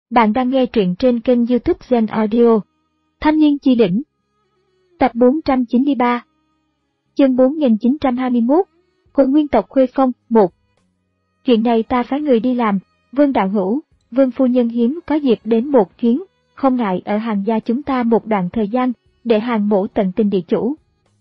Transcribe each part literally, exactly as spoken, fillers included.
Bạn đang nghe truyện trên kênh YouTube Zen Audio. Thanh niên chi đỉnh. Tập bốn trăm chín mươi ba. Chương bốn nghìn chín trăm hai mươi mốt. Hội nguyên tộc Khuê Phong, một. Chuyện này ta phái người đi làm, Vương đạo hữu, Vương phu nhân hiếm có dịp đến một chuyến, không ngại ở Hàng gia chúng ta một đoạn thời gian, để Hàng mổ tận tình địa chủ.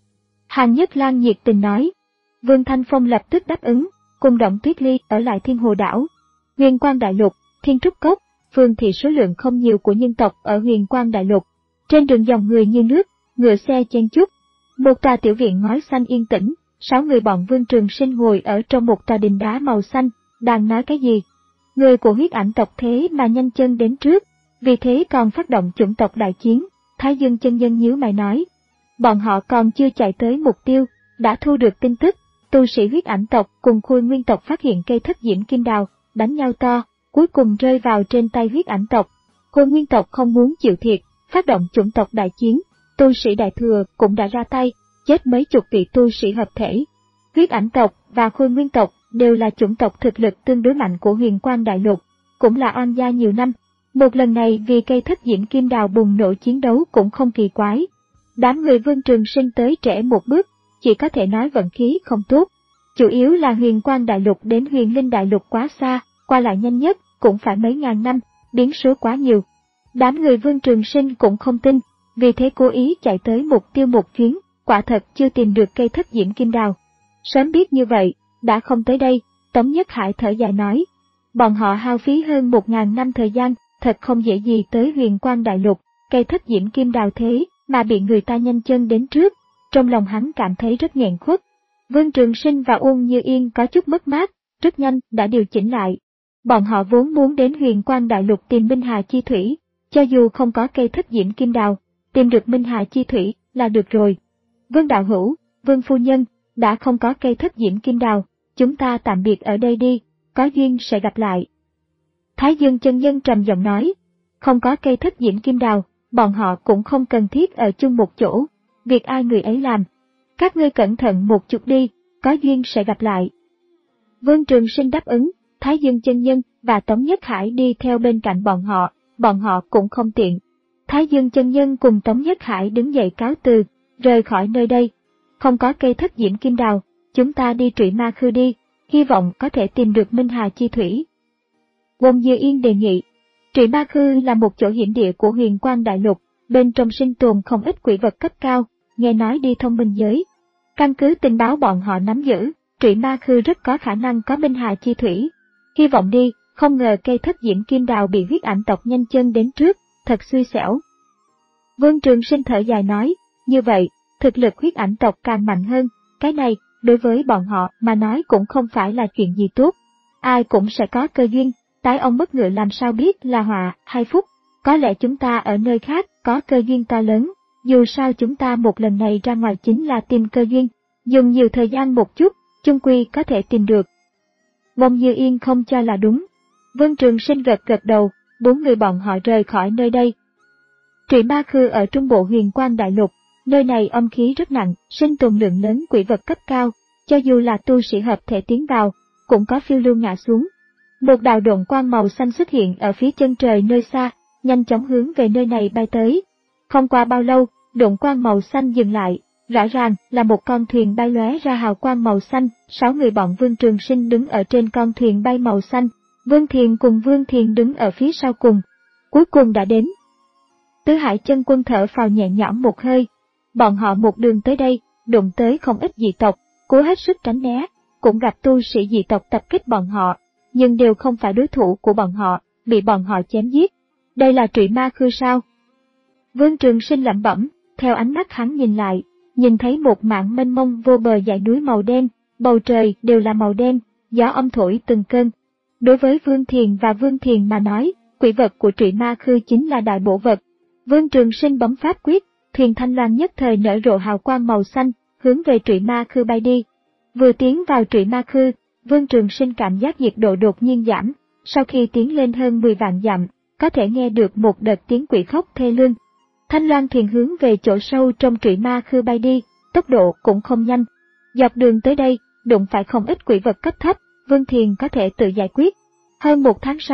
Hàng Nhất Lan nhiệt tình nói. Vương Thanh Phong lập tức đáp ứng, cùng Động Tuyết Ly ở lại Thiên Hồ đảo. Huyền Quang Đại Lục, Thiên Trúc Cốc, Phương thị số lượng không nhiều của nhân tộc ở Huyền Quang Đại Lục. Trên đường dòng người như nước, ngựa xe chen chúc. Một tòa tiểu viện ngói xanh yên tĩnh, sáu người bọn Vương Trường Sinh ngồi ở trong một tòa đình đá màu xanh, đang nói cái gì. Người của huyết ảnh tộc thế mà nhanh chân đến trước, vì thế còn phát động chủng tộc đại chiến. Thái Dương chân nhân nhíu mày nói. Bọn họ còn chưa chạy tới mục tiêu, đã thu được tin tức, tu sĩ huyết ảnh tộc cùng Khôi Nguyên tộc phát hiện cây thất diễm kim đào, đánh nhau to, cuối cùng rơi vào trên tay huyết ảnh tộc. Khôi Nguyên tộc không muốn chịu thiệt, phát động chủng tộc đại chiến, tu sĩ đại thừa cũng đã ra tay, chết mấy chục vị tu sĩ hợp thể. Huyết ảnh tộc và Khôi Nguyên tộc đều là chủng tộc thực lực tương đối mạnh của Huyền Quang Đại Lục, cũng là oan gia nhiều năm. Một lần này vì cây thất diễm kim đào bùng nổ chiến đấu cũng không kỳ quái. Đám người Vương Trường Sinh tới trễ một bước, chỉ có thể nói vận khí không tốt. Chủ yếu là Huyền Quang Đại Lục đến Huyền Linh Đại Lục quá xa, qua lại nhanh nhất cũng phải mấy ngàn năm, biến số quá nhiều. Đám người Vương Trường Sinh cũng không tin, vì thế cố ý chạy tới mục tiêu một chuyến, quả thật chưa tìm được cây thất diễm kim đào. Sớm biết như vậy, đã không tới đây, Tống Nhất Hải thở dài nói. Bọn họ hao phí hơn một ngàn năm thời gian, thật không dễ gì tới Huyền Quang Đại Lục, cây thất diễm kim đào thế mà bị người ta nhanh chân đến trước. Trong lòng hắn cảm thấy rất nghẹn khuất. Vương Trường Sinh và Uông Như Yên có chút mất mát, rất nhanh đã điều chỉnh lại. Bọn họ vốn muốn đến Huyền Quang Đại Lục tìm Minh Hà Chi Thủy, cho dù không có cây thất diễm kim đào, tìm được Minh Hà Chi Thủy là được rồi. Vương đạo hữu, Vương phu nhân, đã không có cây thất diễm kim đào, chúng ta tạm biệt ở đây đi, có duyên sẽ gặp lại. Thái Dương chân nhân trầm giọng nói, không có cây thất diễm kim đào, bọn họ cũng không cần thiết ở chung một chỗ, việc ai người ấy làm. Các ngươi cẩn thận một chút đi, có duyên sẽ gặp lại. Vương Trường Sinh đáp ứng, Thái Dương chân nhân và Tống Nhất Hải đi theo bên cạnh bọn họ, bọn họ cũng không tiện. Thái Dương chân nhân cùng Tống Nhất Hải đứng dậy cáo từ, rời khỏi nơi đây. Không có cây thất diễm kim đào, chúng ta đi Trụy Ma Khư đi, hy vọng có thể tìm được Minh Hà Chi Thủy. Uông Như Yên đề nghị. Trụy Ma Khư là một chỗ hiểm địa của Huyền Quang Đại Lục, bên trong sinh tồn không ít quỷ vật cấp cao, nghe nói đi thông minh giới. Căn cứ tình báo bọn họ nắm giữ, Trụy Ma Khư rất có khả năng có Minh Hà Chi Thủy. Hy vọng đi, không ngờ cây thất diễm kim đào bị huyết ảnh tộc nhanh chân đến trước, thật xui xẻo. Vương Trường Sinh thở dài nói, như vậy, thực lực huyết ảnh tộc càng mạnh hơn, cái này, đối với bọn họ mà nói cũng không phải là chuyện gì tốt. Ai cũng sẽ có cơ duyên, tái ông mất ngựa làm sao biết là họa hay phúc, có lẽ chúng ta ở nơi khác có cơ duyên to lớn, dù sao chúng ta một lần này ra ngoài chính là tìm cơ duyên, dùng nhiều thời gian một chút, chung quy có thể tìm được. Uông Như Yên không cho là đúng. Vương Trường Sinh gật gật đầu, bốn người bọn họ rời khỏi nơi đây. Trụy Ma Khư ở trung bộ Huyền Quang Đại Lục, nơi này âm khí rất nặng, sinh tồn lượng lớn quỷ vật cấp cao, cho dù là tu sĩ hợp thể tiến vào, cũng có phiêu lưu ngã xuống. Một đạo độn quang màu xanh xuất hiện ở phía chân trời nơi xa, nhanh chóng hướng về nơi này bay tới. Không qua bao lâu, độn quang màu xanh dừng lại, rõ ràng là một con thuyền bay lóe ra hào quang màu xanh, sáu người bọn Vương Trường Sinh đứng ở trên con thuyền bay màu xanh, Vương Thiền cùng Vương Thiền đứng ở phía sau cùng. Cuối cùng đã đến. Tứ Hải Chân Quân thở phào nhẹ nhõm một hơi. Bọn họ một đường tới đây, đụng tới không ít dị tộc, cố hết sức tránh né, cũng gặp tu sĩ dị tộc tập kích bọn họ, nhưng đều không phải đối thủ của bọn họ, bị bọn họ chém giết. Đây là Trụy Ma Khư sao? Vương Trường Sinh lẩm bẩm, theo ánh mắt hắn nhìn lại, nhìn thấy một mảng mênh mông vô bờ dãy núi màu đen, bầu trời đều là màu đen, gió âm thổi từng cơn. Đối với Vương Thiền và Vương Thiền mà nói, quỷ vật của Trụy Ma Khư chính là đại bổ vật. Vương Trường Sinh bấm pháp quyết, thuyền thanh loan nhất thời nở rộ hào quang màu xanh, hướng về Trụy Ma Khư bay đi. Vừa tiến vào Trụy Ma Khư, Vương Trường Sinh cảm giác nhiệt độ đột nhiên giảm, sau khi tiến lên hơn mười vạn dặm, có thể nghe được một đợt tiếng quỷ khóc thê lương. Thanh loan thuyền hướng về chỗ sâu trong Trụy Ma Khư bay đi, tốc độ cũng không nhanh. Dọc đường tới đây, đụng phải không ít quỷ vật cấp thấp, Vương Thiền có thể tự giải quyết. Hơn một tháng sau,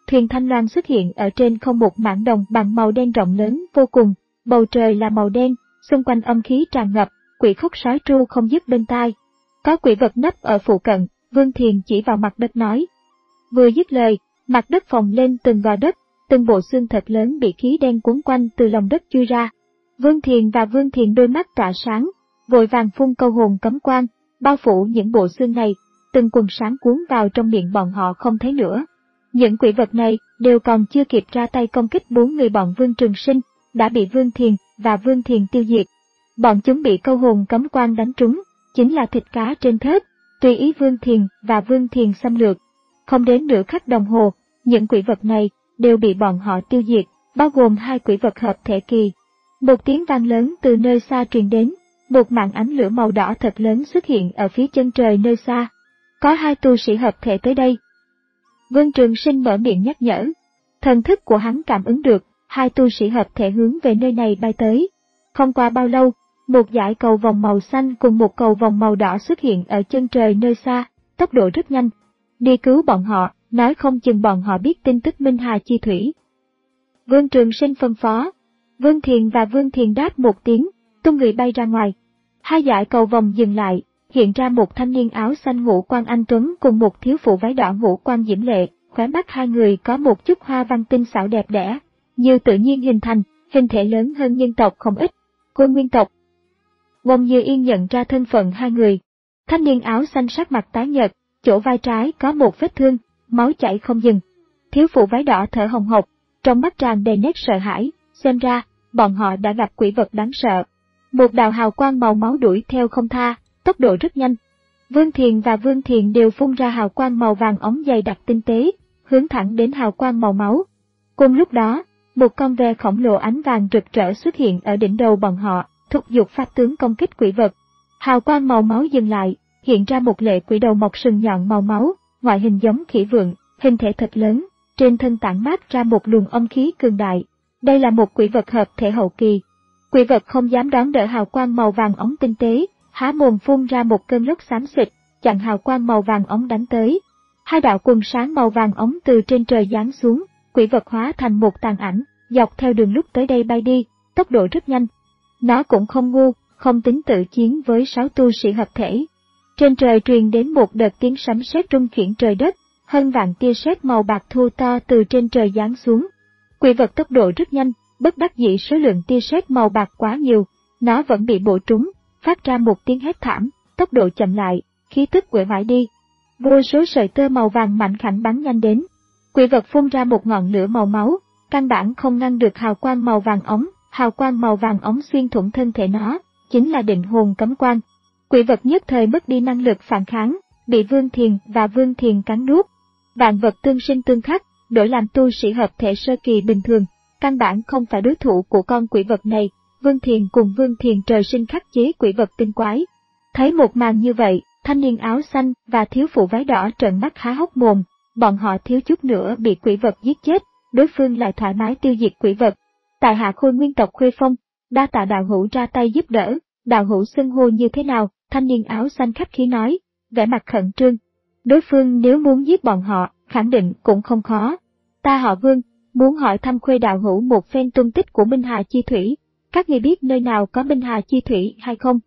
thuyền Thanh Loan xuất hiện ở trên không một mảng đồng bằng màu đen rộng lớn vô cùng, bầu trời là màu đen, xung quanh âm khí tràn ngập, quỷ khúc sói tru không dứt bên tai. Có quỷ vật nấp ở phụ cận, Vương Thiền chỉ vào mặt đất nói. Vừa dứt lời, mặt đất phồng lên từng gò đất, từng bộ xương thật lớn bị khí đen cuốn quanh từ lòng đất chui ra. Vương Thiền và Vương Thiền đôi mắt tỏa sáng, vội vàng phun câu hồn cấm quan, bao phủ những bộ xương này, từng quần sáng cuốn vào trong miệng bọn họ không thấy nữa. Những quỷ vật này đều còn chưa kịp ra tay công kích bốn người bọn Vương Trường Sinh, đã bị Vương Thiền và Vương Thiền tiêu diệt. Bọn chúng bị câu hồn cấm quan đánh trúng, chính là thịt cá trên thớt, tùy ý Vương Thiền và Vương Thiền xâm lược. Không đến nửa khắc đồng hồ, những quỷ vật này đều bị bọn họ tiêu diệt, bao gồm hai quỷ vật hợp thể kỳ. Một tiếng vang lớn từ nơi xa truyền đến, một màn ánh lửa màu đỏ thật lớn xuất hiện ở phía chân trời nơi xa. Có hai tu sĩ hợp thể tới đây. Vương Trường Sinh mở miệng nhắc nhở. Thần thức của hắn cảm ứng được, hai tu sĩ hợp thể hướng về nơi này bay tới. Không qua bao lâu, một dải cầu vòng màu xanh cùng một cầu vòng màu đỏ xuất hiện ở chân trời nơi xa, tốc độ rất nhanh. Đi cứu bọn họ, nói không chừng bọn họ biết tin tức Minh Hà Chi Thủy. Vương Trường Sinh phân phó. Vương Thiền và Vương Thiền đáp một tiếng, tung người bay ra ngoài. Hai dải cầu vòng dừng lại, hiện ra một thanh niên áo xanh ngũ quan anh tuấn cùng một thiếu phụ váy đỏ ngũ quan diễm lệ, khóe mắt hai người có một chút hoa văn tinh xảo đẹp đẽ, như tự nhiên hình thành, hình thể lớn hơn nhân tộc không ít. Cô nguyên tộc. Wong Như Yên nhận ra thân phận hai người. Thanh niên áo xanh sắc mặt tái nhợt, chỗ vai trái có một vết thương, máu chảy không dừng. Thiếu phụ váy đỏ thở hồng hộc, trong mắt tràn đầy nét sợ hãi, xem ra, bọn họ đã gặp quỷ vật đáng sợ. Một đạo hào quang màu máu đuổi theo không tha, tốc độ rất nhanh. Vương Thiền và Vương Thiền đều phun ra hào quang màu vàng óng dày đặc tinh tế, hướng thẳng đến hào quang màu máu. Cùng lúc đó, một con ve khổng lồ ánh vàng rực rỡ xuất hiện ở đỉnh đầu bọn họ, thúc giục pháp tướng công kích quỷ vật. Hào quang màu máu dừng lại, hiện ra một lệ quỷ đầu mọc sừng nhọn màu máu, ngoại hình giống khỉ vượn, hình thể thật lớn, trên thân tản mát ra một luồng âm khí cường đại. Đây là một quỷ vật hợp thể hậu kỳ. Quỷ vật không dám đón đỡ hào quang màu vàng óng tinh tế, há mồm phun ra một cơn lốc xám xịt, chặn hào quang màu vàng óng đánh tới. Hai đạo quần sáng màu vàng óng từ trên trời giáng xuống, quỷ vật hóa thành một tàn ảnh, dọc theo đường lúc tới đây bay đi, tốc độ rất nhanh. Nó cũng không ngu, không tính tự chiến với sáu tu sĩ hợp thể. Trên trời truyền đến một đợt tiếng sấm sét rung chuyển trời đất, hơn vạn tia sét màu bạc thô to từ trên trời giáng xuống. Quỷ vật tốc độ rất nhanh, bất đắc dĩ số lượng tia sét màu bạc quá nhiều, nó vẫn bị bổ trúng, phát ra một tiếng hét thảm, tốc độ chậm lại, khí tức uể oải đi. Vô số sợi tơ màu vàng mạnh khảnh bắn nhanh đến. Quỷ vật phun ra một ngọn lửa màu máu, căn bản không ngăn được hào quang màu vàng óng, hào quang màu vàng óng xuyên thủng thân thể nó, chính là định hồn cấm quan. Quỷ vật nhất thời mất đi năng lực phản kháng, bị Vương Thiền và Vương Thiền cắn nuốt. Vạn vật tương sinh tương khắc, đổi làm tu sĩ hợp thể sơ kỳ bình thường, căn bản không phải đối thủ của con quỷ vật này. Vương Thiền cùng Vương Thiền trời sinh khắc chế quỷ vật tinh quái. Thấy một màn như vậy, thanh niên áo xanh và thiếu phụ váy đỏ trợn mắt há hốc mồm, bọn họ thiếu chút nữa bị quỷ vật giết chết, đối phương lại thoải mái tiêu diệt quỷ vật. Tại hạ Khôi nguyên tộc Khuê Phong, đa tạ đạo hữu ra tay giúp đỡ, đạo hữu xưng hô như thế nào? Thanh niên áo xanh khách khí nói, vẻ mặt khẩn trương. Đối phương nếu muốn giết bọn họ, khẳng định cũng không khó. Ta họ Vương, muốn hỏi thăm Khuê đạo hữu một phen tung tích của Minh Hà Chi Thủy. Các ngươi biết nơi nào có Minh Hà Chi Thủy hay không?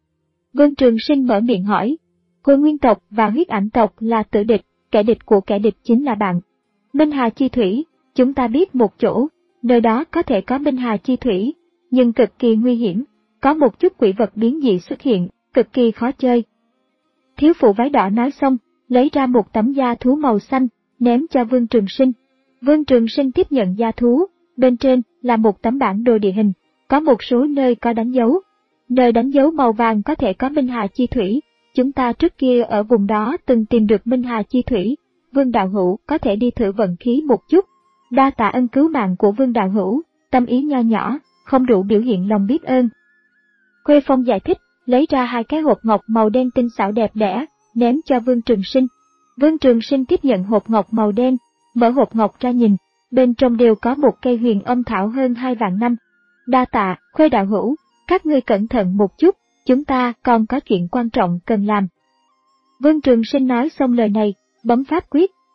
Vương Trường Sinh mở miệng hỏi. Khôi nguyên tộc và huyết ảnh tộc là tử địch, kẻ địch của kẻ địch chính là bạn. Minh Hà Chi Thủy, chúng ta biết một chỗ, nơi đó có thể có Minh Hà Chi Thủy, nhưng cực kỳ nguy hiểm, có một chút quỷ vật biến dị xuất hiện, cực kỳ khó chơi. Thiếu phụ váy đỏ nói xong, lấy ra một tấm da thú màu xanh, ném cho Vương Trường Sinh. Vương Trường Sinh tiếp nhận da thú, bên trên là một tấm bản đồ địa hình, có một số nơi có đánh dấu. Nơi đánh dấu màu vàng có thể có Minh Hà Chi Thủy, chúng ta trước kia ở vùng đó từng tìm được Minh Hà Chi Thủy, Vương đạo hữu có thể đi thử vận khí một chút. Đa tạ ân cứu mạng của Vương đạo hữu, tâm ý nho nhỏ, không đủ biểu hiện lòng biết ơn. Khuê Phong giải thích, lấy ra hai cái hộp ngọc màu đen tinh xảo đẹp đẽ, ném cho Vương Trường Sinh. Vương Trường Sinh tiếp nhận hộp ngọc màu đen, mở hộp ngọc ra nhìn, bên trong đều có một cây huyền âm thảo hơn hai vạn năm. Đa tạ, Khuê đạo hữu, các ngươi cẩn thận một chút, chúng ta còn có chuyện quan trọng cần làm. Vương Trường Sinh nói xong lời này, bấm pháp quyết,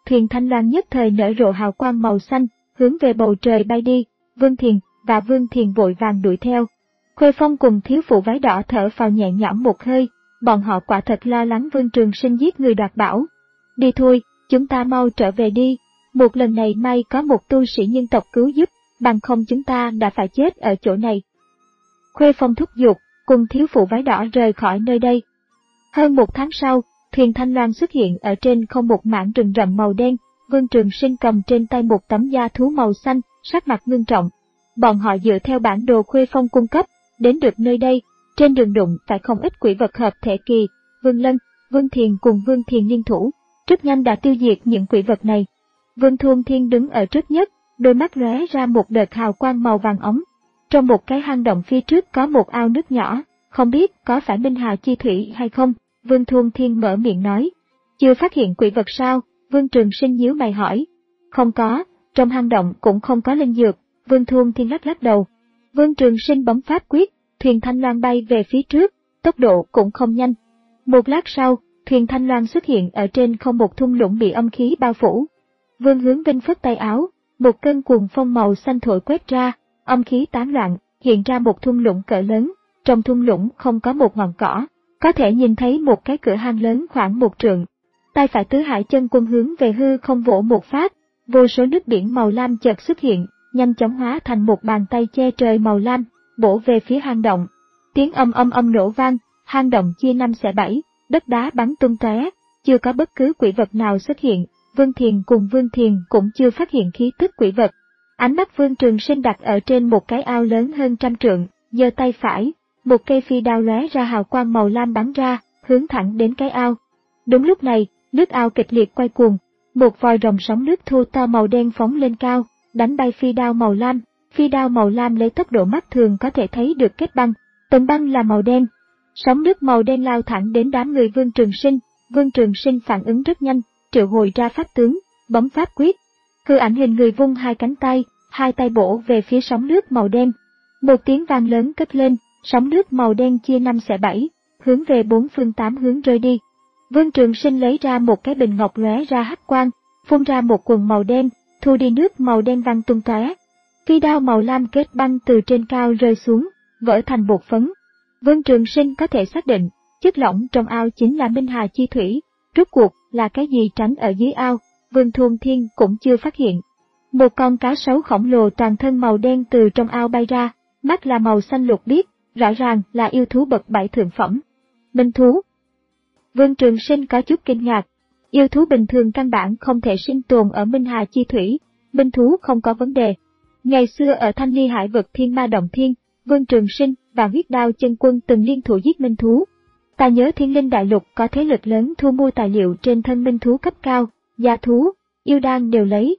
thuyền Thanh Loan nhất thời nở rộ hào quang màu xanh, hướng về bầu trời bay đi. Vương Thiền và Vương Thiền vội vàng đuổi theo. Khuê Phong cùng thiếu phụ váy đỏ thở phào nhẹ nhõm một hơi, bọn họ quả thật lo lắng Vương Trường Sinh giết người đoạt bảo. Đi thôi, chúng ta mau trở về đi, một lần này may có một tu sĩ nhân tộc cứu giúp, bằng không chúng ta đã phải chết ở chỗ này. Khuê Phong thúc giục, cùng thiếu phụ váy đỏ rời khỏi nơi đây. Hơn một tháng sau, thuyền Thanh Loan xuất hiện ở trên không một mảng rừng rậm màu đen, Vương Trường Sinh cầm trên tay một tấm da thú màu xanh, sắc mặt ngưng trọng. Bọn họ dựa theo bản đồ Khuê Phong cung cấp, đến được nơi đây, trên đường đụng phải không ít quỷ vật hợp thể kỳ, Vương Lân, Vương Thiền cùng Vương Thiền liên thủ, rất nhanh đã tiêu diệt những quỷ vật này. Vương Thuôn Thiên đứng ở trước nhất, đôi mắt lóe ra một đợt hào quang màu vàng ống. Trong một cái hang động phía trước có một ao nước nhỏ, không biết có phải Minh Hà Chi Thủy hay không, Vương Thuôn Thiên mở miệng nói. Chưa phát hiện quỷ vật sao? Vương Trường Sinh nhíu mày hỏi. Không có, trong hang động cũng không có linh dược, Vương Thuôn Thiên lắc lắc đầu. Vương Trường Sinh bấm pháp quyết, thuyền Thanh Loan bay về phía trước, tốc độ cũng không nhanh. Một lát sau, thuyền Thanh Loan xuất hiện ở trên không một thung lũng bị âm khí bao phủ. Vương Hướng Vinh phất tay áo, một cơn cuồng phong màu xanh thổi quét ra, âm khí tán loạn, hiện ra một thung lũng cỡ lớn, trong thung lũng không có một ngọn cỏ, có thể nhìn thấy một cái cửa hang lớn khoảng một trượng. Tay phải Tứ Hải Chân Quân hướng về hư không vỗ một phát, vô số nước biển màu lam chợt xuất hiện, nhanh chóng hóa thành một bàn tay che trời màu lam, bổ về phía hang động. Tiếng âm âm âm nổ vang, hang động chia năm xẻ bảy, đất đá bắn tung tóe, chưa có bất cứ quỷ vật nào xuất hiện. Vương Thiền cùng Vương Thiền cũng chưa phát hiện khí tức quỷ vật. Ánh mắt Vương Trường Sinh đặt ở trên một cái ao lớn hơn trăm trượng, giơ tay phải, một cây phi đao lóe ra hào quang màu lam bắn ra, hướng thẳng đến cái ao. Đúng lúc này, nước ao kịch liệt quay cuồng, một vòi rồng sóng nước thô to màu đen phóng lên cao, đánh bay phi đao màu lam. Phi đao màu lam lấy tốc độ mắt thường có thể thấy được kết băng, tầng băng là màu đen. Sóng nước màu đen lao thẳng đến đám người Vương Trường Sinh. Vương Trường Sinh phản ứng rất nhanh, triệu hồi ra pháp tướng, bấm pháp quyết. Hư ảnh hình người vung hai cánh tay, hai tay bổ về phía sóng nước màu đen. Một tiếng vang lớn cất lên, sóng nước màu đen chia năm xẻ bảy, hướng về bốn phương tám hướng rơi đi. Vương Trường Sinh lấy ra một cái bình ngọc lóe ra hắc quang, phun ra một quần màu đen, thu đi nước màu đen văng tung tóe. Phi đao màu lam kết băng từ trên cao rơi xuống, vỡ thành bột phấn. Vương Trường Sinh có thể xác định, chất lỏng trong ao chính là Minh Hà Chi Thủy. Rốt cuộc là cái gì tránh ở dưới ao, Vương Thuôn Thiên cũng chưa phát hiện. Một con cá sấu khổng lồ toàn thân màu đen từ trong ao bay ra, mắt là màu xanh lục biếc, rõ ràng là yêu thú bậc bảy thượng phẩm. Minh thú. Vương Trường Sinh có chút kinh ngạc, yêu thú bình thường căn bản không thể sinh tồn ở Minh Hà Chi Thủy, minh thú không có vấn đề. Ngày xưa ở Thanh Ly Hải vực Thiên Ma Động Thiên, Vương Trường Sinh và Huyết Đao Chân Quân từng liên thủ giết minh thú. Ta nhớ Thiên Linh Đại Lục có thế lực lớn thu mua tài liệu trên thân minh thú cấp cao, gia thú, yêu đan đều lấy.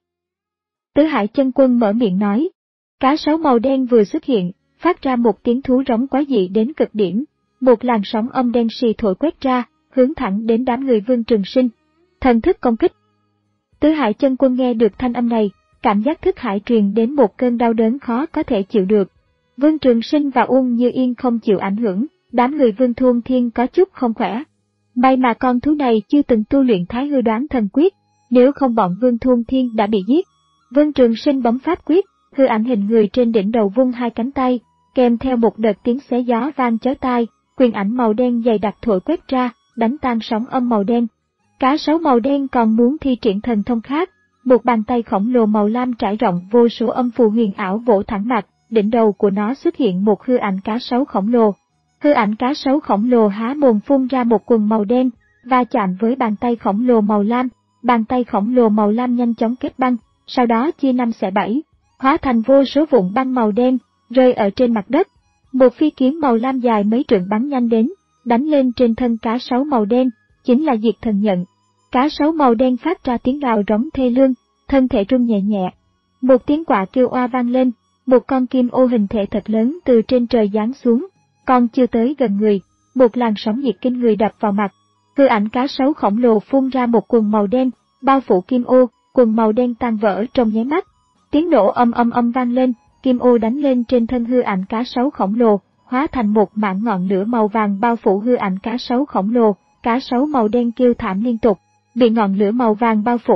Tứ Hải Chân Quân mở miệng nói, cá sấu màu đen vừa xuất hiện, phát ra một tiếng thú rống quái dị đến cực điểm, một làn sóng âm đen xì thổi quét ra, hướng thẳng đến đám người Vương Trường Sinh. Thần thức công kích. Tứ Hải Chân Quân nghe được thanh âm này, cảm giác thức hải truyền đến một cơn đau đớn khó có thể chịu được. Vương Trường Sinh và Uông Như Yên không chịu ảnh hưởng, đám người Vương Thuôn Thiên có chút không khỏe. May mà con thú này chưa từng tu luyện Thái Hư Đoán Thần Quyết, nếu không bọn Vương Thuôn Thiên đã bị giết. Vương Trường Sinh bấm pháp quyết, hư ảnh hình người trên đỉnh đầu vung hai cánh tay, kèm theo một đợt tiếng xé gió vang chói tai, quyền ảnh màu đen dày đặc thổi quét ra, đánh tan sóng âm màu đen. Cá sấu màu đen còn muốn thi triển thần thông khác, một bàn tay khổng lồ màu lam trải rộng vô số âm phù huyền ảo vỗ thẳng mặt, đỉnh đầu của nó xuất hiện một hư ảnh cá sấu khổng lồ. Hư ảnh cá sấu khổng lồ há mồm phun ra một quần màu đen, va chạm với bàn tay khổng lồ màu lam, bàn tay khổng lồ màu lam nhanh chóng kết băng, sau đó chia năm xẻ bảy, hóa thành vô số vụn băng màu đen, rơi ở trên mặt đất. Một phi kiếm màu lam dài mấy trượng bắn nhanh đến, đánh lên trên thân cá sấu màu đen, chính là Diệt Thần Nhận. Cá sấu màu đen phát ra tiếng gào rống thê lương, thân thể rung nhẹ nhẹ. Một tiếng quạ kêu oa vang lên, một con kim ô hình thể thật lớn từ trên trời giáng xuống, còn chưa tới gần người, một làn sóng nhiệt kinh người đập vào mặt. Hư ảnh cá sấu khổng lồ phun ra một quần màu đen, bao phủ kim ô, quần màu đen tan vỡ trong nháy mắt. Tiếng nổ âm âm âm vang lên, kim ô đánh lên trên thân hư ảnh cá sấu khổng lồ, hóa thành một mảng ngọn lửa màu vàng bao phủ hư ảnh cá sấu khổng lồ. Cá sấu màu đen kêu thảm liên tục, bị ngọn lửa màu vàng bao phủ,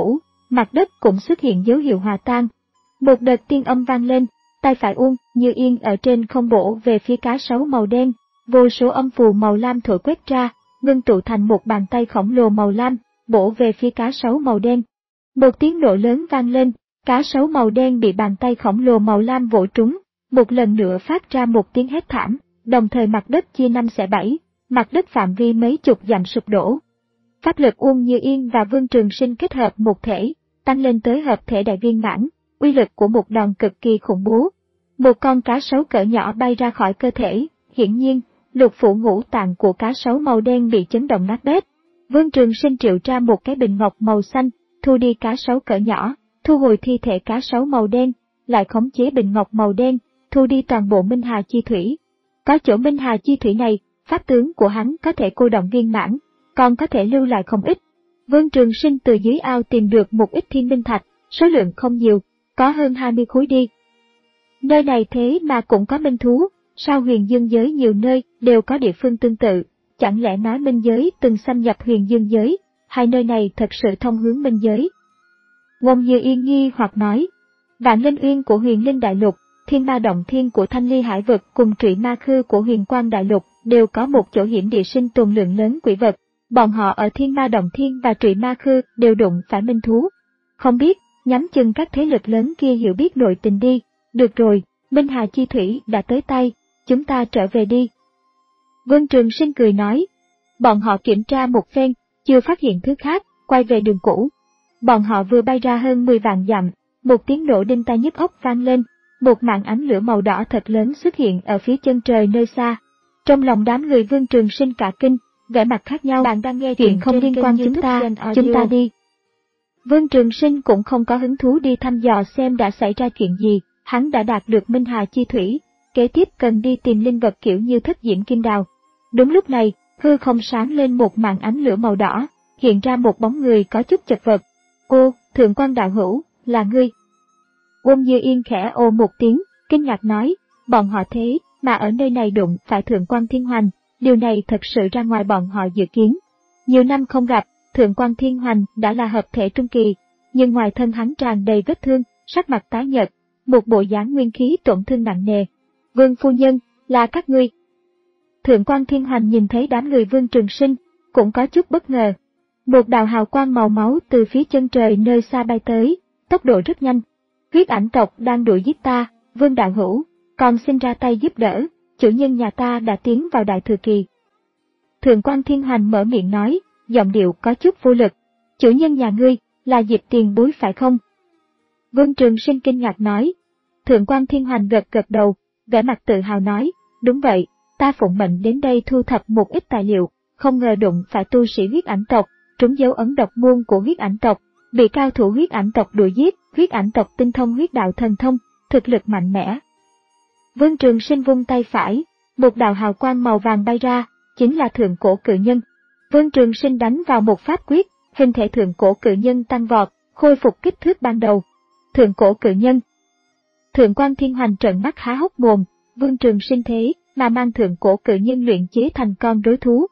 mặt đất cũng xuất hiện dấu hiệu hòa tan. Một đợt tiên âm vang lên, tay phải Uông Như Yên ở trên không bổ về phía cá sấu màu đen, vô số âm phù màu lam thổi quét ra, ngưng tụ thành một bàn tay khổng lồ màu lam, bổ về phía cá sấu màu đen. Một tiếng nổ lớn vang lên, cá sấu màu đen bị bàn tay khổng lồ màu lam vỗ trúng, một lần nữa phát ra một tiếng hét thảm, đồng thời mặt đất chia năm xẻ bảy, mặt đất phạm vi mấy chục dặm sụp đổ. Pháp lực Uông Như Yên và Vương Trường Sinh kết hợp một thể, tăng lên tới hợp thể đại viên mãn, uy lực của một đòn cực kỳ khủng bố. Một con cá sấu cỡ nhỏ bay ra khỏi cơ thể, hiển nhiên, lục phủ ngũ tạng của cá sấu màu đen bị chấn động nát bét. Vương Trường Sinh triệu ra một cái bình ngọc màu xanh, thu đi cá sấu cỡ nhỏ, thu hồi thi thể cá sấu màu đen, lại khống chế bình ngọc màu đen, thu đi toàn bộ Minh Hà Chi Thủy. Có chỗ Minh Hà Chi Thủy này, pháp tướng của hắn có thể cô động viên mãn, còn có thể lưu lại không ít. Vương Trường Sinh từ dưới ao tìm được một ít thiên minh thạch, số lượng không nhiều, có hơn hai mươi khối đi. Nơi này thế mà cũng có minh thú, sao huyền dương giới nhiều nơi đều có địa phương tương tự, chẳng lẽ nói minh giới từng xâm nhập huyền dương giới, hai nơi này thật sự thông hướng minh giới. Uông Như Yên nghi hoặc nói, Vạn Linh Uyên của Huyền Linh Đại Lục, Thiên Ma Động Thiên của Thanh Ly Hải Vực cùng Trụy Ma Khư của Huyền Quang Đại Lục đều có một chỗ hiểm địa sinh tồn lượng lớn quỷ vật, bọn họ ở Thiên Ma Động Thiên và Trụy Ma Khư đều đụng phải minh thú. Không biết, nhắm chừng các thế lực lớn kia hiểu biết nội tình đi, được rồi, Minh Hà Chi Thủy đã tới tay, chúng ta trở về đi. Vương Trường Sinh cười nói, bọn họ kiểm tra một phen, chưa phát hiện thứ khác, quay về đường cũ. Bọn họ vừa bay ra hơn mười vạn dặm, một tiếng nổ đinh tai nhức óc vang lên, một màn ánh lửa màu đỏ thật lớn xuất hiện ở phía chân trời nơi xa. Trong lòng đám người Vương Trường Sinh cả kinh, vẻ mặt khác nhau. Bạn đang nghe chuyện không liên quan chúng ta, chúng ta đi. Vương Trường Sinh cũng không có hứng thú đi thăm dò xem đã xảy ra chuyện gì, hắn đã đạt được Minh Hà Chi Thủy, kế tiếp cần đi tìm linh vật kiểu như Thất Diễm Kim Đào. Đúng lúc này, hư không sáng lên một màn ánh lửa màu đỏ, hiện ra một bóng người có chút chật vật. Ô, Thượng Quan đạo hữu, là ngươi. Uông Như Yên khẽ ồ một tiếng, kinh ngạc nói, bọn họ thế mà ở nơi này đụng phải Thượng Quan Thiên Hoành, điều này thật sự ra ngoài bọn họ dự kiến. Nhiều năm không gặp, Thượng Quan Thiên Hoành đã là hợp thể trung kỳ, nhưng ngoài thân hắn tràn đầy vết thương, sắc mặt tái nhợt, một bộ dáng nguyên khí tổn thương nặng nề. Vương phu nhân, là các ngươi. Thượng Quan Thiên Hoành nhìn thấy đám người Vương Trường Sinh, cũng có chút bất ngờ. Một đạo hào quang màu máu từ phía chân trời nơi xa bay tới, tốc độ rất nhanh. Huyết ảnh tộc đang đuổi giết ta, Vương đạo hữu, còn xin ra tay giúp đỡ, chủ nhân nhà ta đã tiến vào đại thừa kỳ. Thượng Quan Thiên Hoành mở miệng nói, giọng điệu có chút vô lực, chủ nhân nhà ngươi, là Diệp Tiền Bối phải không? Vương Trường Sinh kinh ngạc nói. Thượng Quan Thiên Hoành gật gật đầu, vẻ mặt tự hào nói, đúng vậy, ta phụng mệnh đến đây thu thập một ít tài liệu, không ngờ đụng phải tu sĩ huyết ảnh tộc, trúng dấu ấn độc môn của huyết ảnh tộc, bị cao thủ huyết ảnh tộc đuổi giết, huyết ảnh tộc tinh thông huyết đạo thần thông, thực lực mạnh mẽ. Vương Trường Sinh vung tay phải, một đạo hào quang màu vàng bay ra, chính là thượng cổ cự nhân. Vương Trường Sinh đánh vào một pháp quyết, hình thể thượng cổ cự nhân tăng vọt, khôi phục kích thước ban đầu. Thượng cổ cự nhân. Thượng Quan Thiên Hoành trợn mắt há hốc mồm, Vương Trường Sinh thế mà mang thượng cổ cự nhân luyện chế thành con rối thú.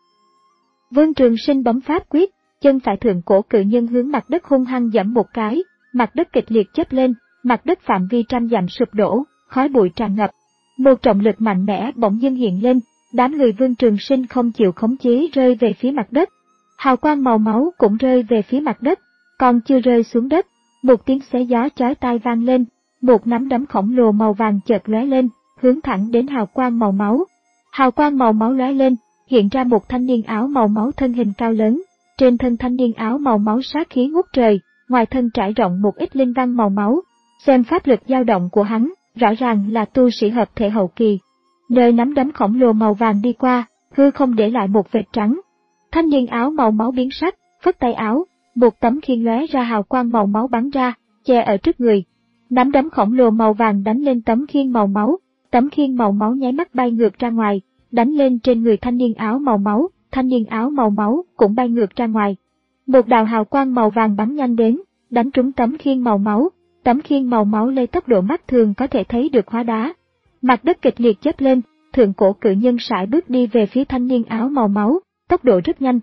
Vương Trường Sinh bấm pháp quyết, chân phải thượng cổ cự nhân hướng mặt đất hung hăng giẫm một cái, mặt đất kịch liệt chớp lên, mặt đất phạm vi trăm dặm sụp đổ, khói bụi tràn ngập. Một trọng lực mạnh mẽ bỗng dưng hiện lên, đám người Vương Trường Sinh không chịu khống chế rơi về phía mặt đất. Hào quang màu máu cũng rơi về phía mặt đất, còn chưa rơi xuống đất, một tiếng xé gió chói tai vang lên, một nắm đấm khổng lồ màu vàng chợt lóe lên, hướng thẳng đến hào quang màu máu. Hào quang màu máu lóe lên, hiện ra một thanh niên áo màu máu thân hình cao lớn, trên thân thanh niên áo màu máu sát khí ngút trời, ngoài thân trải rộng một ít linh văn màu máu. Xem pháp lực dao động của hắn, rõ ràng là tu sĩ hợp thể hậu kỳ. Nơi nắm đấm khổng lồ màu vàng đi qua, hư không để lại một vệt trắng. Thanh niên áo màu máu biến sắc, phất tay áo, một tấm khiên lóe ra hào quang màu máu bắn ra, che ở trước người. Nắm đấm khổng lồ màu vàng đánh lên tấm khiên màu máu, tấm khiên màu máu nháy mắt bay ngược ra ngoài, đánh lên trên người thanh niên áo màu máu, thanh niên áo màu máu cũng bay ngược ra ngoài. Một đạo hào quang màu vàng bắn nhanh đến, đánh trúng tấm khiên màu máu, tấm khiên màu máu lấy tốc độ mắt thường có thể thấy được hóa đá. Mặt đất kịch liệt chớp lên, thượng cổ cự nhân sải bước đi về phía thanh niên áo màu máu, tốc độ rất nhanh.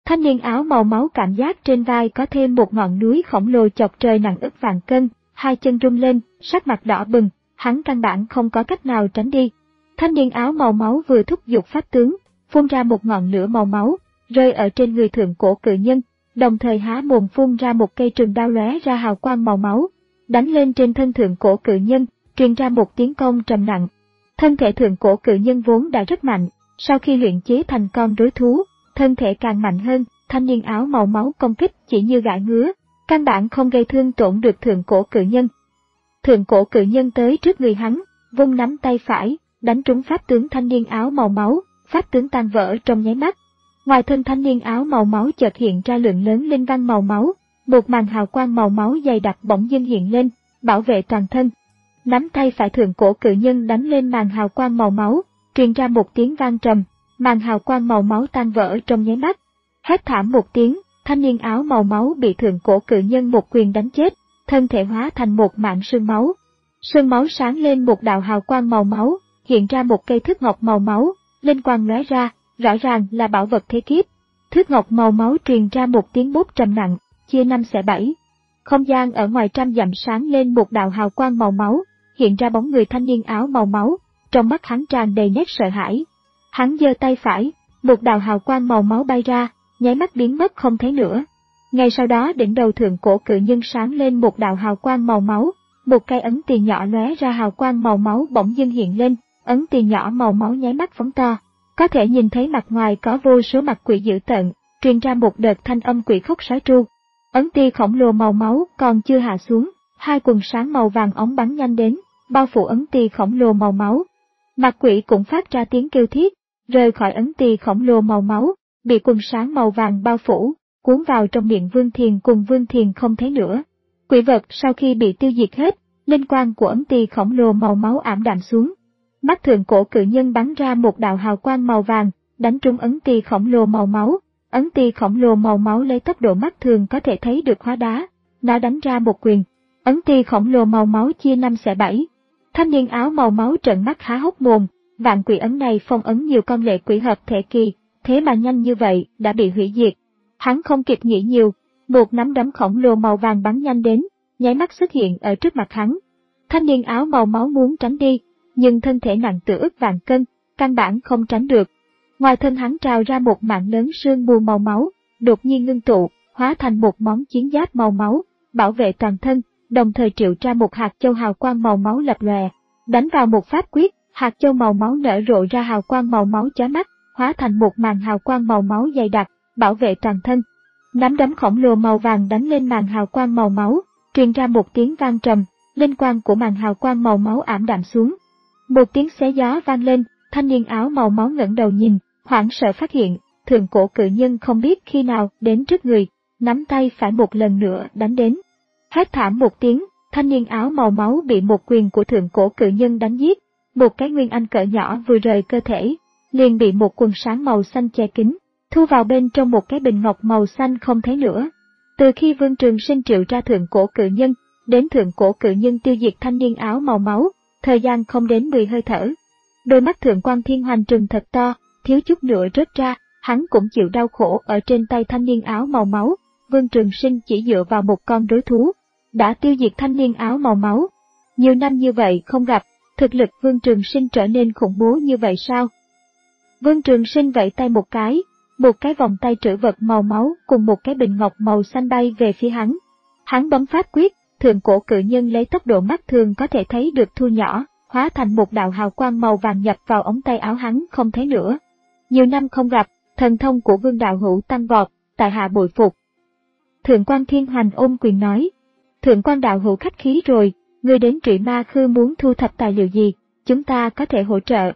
Thanh niên áo màu máu cảm giác trên vai có thêm một ngọn núi khổng lồ chọc trời nặng ức vạn cân, hai chân rung lên, sắc mặt đỏ bừng, hắn căn bản không có cách nào tránh đi. Thanh niên áo màu máu vừa thúc giục pháp tướng, phun ra một ngọn lửa màu máu, rơi ở trên người thượng cổ cự nhân, đồng thời há mồm phun ra một cây trường đao lóe ra hào quang màu máu, đánh lên trên thân thượng cổ cự nhân, truyền ra một tiếng công trầm nặng. Thân thể thượng cổ cự nhân vốn đã rất mạnh, sau khi luyện chế thành con rối thú, thân thể càng mạnh hơn, thanh niên áo màu máu công kích chỉ như gãi ngứa, căn bản không gây thương tổn được thượng cổ cự nhân. Thượng cổ cự nhân tới trước người hắn, vung nắm tay phải, đánh trúng pháp tướng thanh niên áo màu máu, pháp tướng tan vỡ trong nháy mắt. Ngoài thân thanh niên áo màu máu chợt hiện ra lượng lớn linh văn màu máu, một màn hào quang màu máu dày đặc bỗng dưng hiện lên, bảo vệ toàn thân. Nắm tay phải thượng cổ cự nhân đánh lên màn hào quang màu máu, truyền ra một tiếng vang trầm, màn hào quang màu máu tan vỡ trong nháy mắt. Hét thảm một tiếng, thanh niên áo màu máu bị thượng cổ cự nhân một quyền đánh chết, thân thể hóa thành một mảng sương máu. Sương máu sáng lên một đạo hào quang màu máu, hiện ra một cây thước ngọc màu máu, linh quang lóe ra, rõ ràng là bảo vật thế kiếp. Thước ngọc màu máu truyền ra một tiếng bốp trầm nặng, chia năm xẻ bảy. Không gian ở ngoài trăm dặm sáng lên một đạo hào quang màu máu, hiện ra bóng người thanh niên áo màu máu, trong mắt hắn tràn đầy nét sợ hãi. Hắn giơ tay phải, một đạo hào quang màu máu bay ra, nháy mắt biến mất không thấy nữa. Ngay sau đó đỉnh đầu thượng cổ cự nhân sáng lên một đạo hào quang màu máu, một cây ấn tiền nhỏ lóe ra hào quang màu máu bỗng dưng hiện lên, ấn tiền nhỏ màu máu nháy mắt phóng to, có thể nhìn thấy mặt ngoài có vô số mặt quỷ dữ tợn, truyền ra một đợt thanh âm quỷ khóc sói tru. Ấn tia khổng lồ màu máu còn chưa hạ xuống, hai quần sáng màu vàng óng bắn nhanh đến, bao phủ ấn tia khổng lồ màu máu. Mặt quỷ cũng phát ra tiếng kêu thiết, rời khỏi ấn tia khổng lồ màu máu, bị quần sáng màu vàng bao phủ, cuốn vào trong miệng Vương Thiền cùng Vương Thiền không thấy nữa. Quỷ vật sau khi bị tiêu diệt hết, linh quang của ấn tia khổng lồ màu máu ảm đạm xuống. Mắt thượng cổ cự nhân bắn ra một đạo hào quang màu vàng, đánh trúng ấn tia khổng lồ màu máu. Ấn tia khổng lồ màu máu lấy tốc độ mắt thường có thể thấy được hóa đá, nó đánh ra một quyền. Ấn tia khổng lồ màu máu chia năm xẻ bảy. Thanh niên áo màu máu trợn mắt há hốc mồm, vạn quỷ ấn này phong ấn nhiều con lệ quỷ hợp thể kỳ, thế mà nhanh như vậy đã bị hủy diệt. Hắn không kịp nghĩ nhiều, một nắm đấm khổng lồ màu vàng bắn nhanh đến, nháy mắt xuất hiện ở trước mặt hắn. Thanh niên áo màu máu muốn tránh đi, nhưng thân thể nặng tựa ức vạn cân, căn bản không tránh được. Ngoài thân hắn trào ra một mảng lớn sương mù màu máu, đột nhiên ngưng tụ, hóa thành một món chiến giáp màu máu, bảo vệ toàn thân, đồng thời triệu ra một hạt châu hào quang màu máu lập lòe, đánh vào một pháp quyết, hạt châu màu máu nở rộ ra hào quang màu máu chói mắt, hóa thành một màn hào quang màu máu dày đặc, bảo vệ toàn thân. Nắm đấm khổng lồ màu vàng đánh lên màn hào quang màu máu, truyền ra một tiếng vang trầm, linh quang của màn hào quang màu máu ảm đạm xuống. Một tiếng xé gió vang lên, thanh niên áo màu máu ngẩng đầu nhìn, hoảng sợ phát hiện, thượng cổ cự nhân không biết khi nào đến trước người, nắm tay phải một lần nữa đánh đến. Hét thảm một tiếng, thanh niên áo màu máu bị một quyền của thượng cổ cự nhân đánh giết, một cái nguyên anh cỡ nhỏ vừa rời cơ thể, liền bị một quần sáng màu xanh che kín, thu vào bên trong một cái bình ngọc màu xanh không thấy nữa. Từ khi Vương Trường Sinh triệu ra thượng cổ cự nhân, đến thượng cổ cự nhân tiêu diệt thanh niên áo màu máu, thời gian không đến mười hơi thở. Đôi mắt thượng quan thiên hoành trừng thật to, thiếu chút nữa rớt ra, hắn cũng chịu đau khổ ở trên tay thanh niên áo màu máu. Vương Trường Sinh chỉ dựa vào một con rối thú, đã tiêu diệt thanh niên áo màu máu. Nhiều năm như vậy không gặp, thực lực Vương Trường Sinh trở nên khủng bố như vậy sao? Vương Trường Sinh vẫy tay một cái, một cái vòng tay trữ vật màu máu cùng một cái bình ngọc màu xanh bay về phía hắn. Hắn bấm pháp quyết, thượng cổ cự nhân lấy tốc độ mắt thường có thể thấy được thu nhỏ, hóa thành một đạo hào quang màu vàng nhập vào ống tay áo hắn không thấy nữa. Nhiều năm không gặp, thần thông của Vương đạo hữu tăng vọt, tại hạ bội phục. Thượng quan Thiên Hoành ôm quyền nói, thượng quan đạo hữu khách khí rồi, người đến Trụy Ma Khư muốn thu thập tài liệu gì, chúng ta có thể hỗ trợ.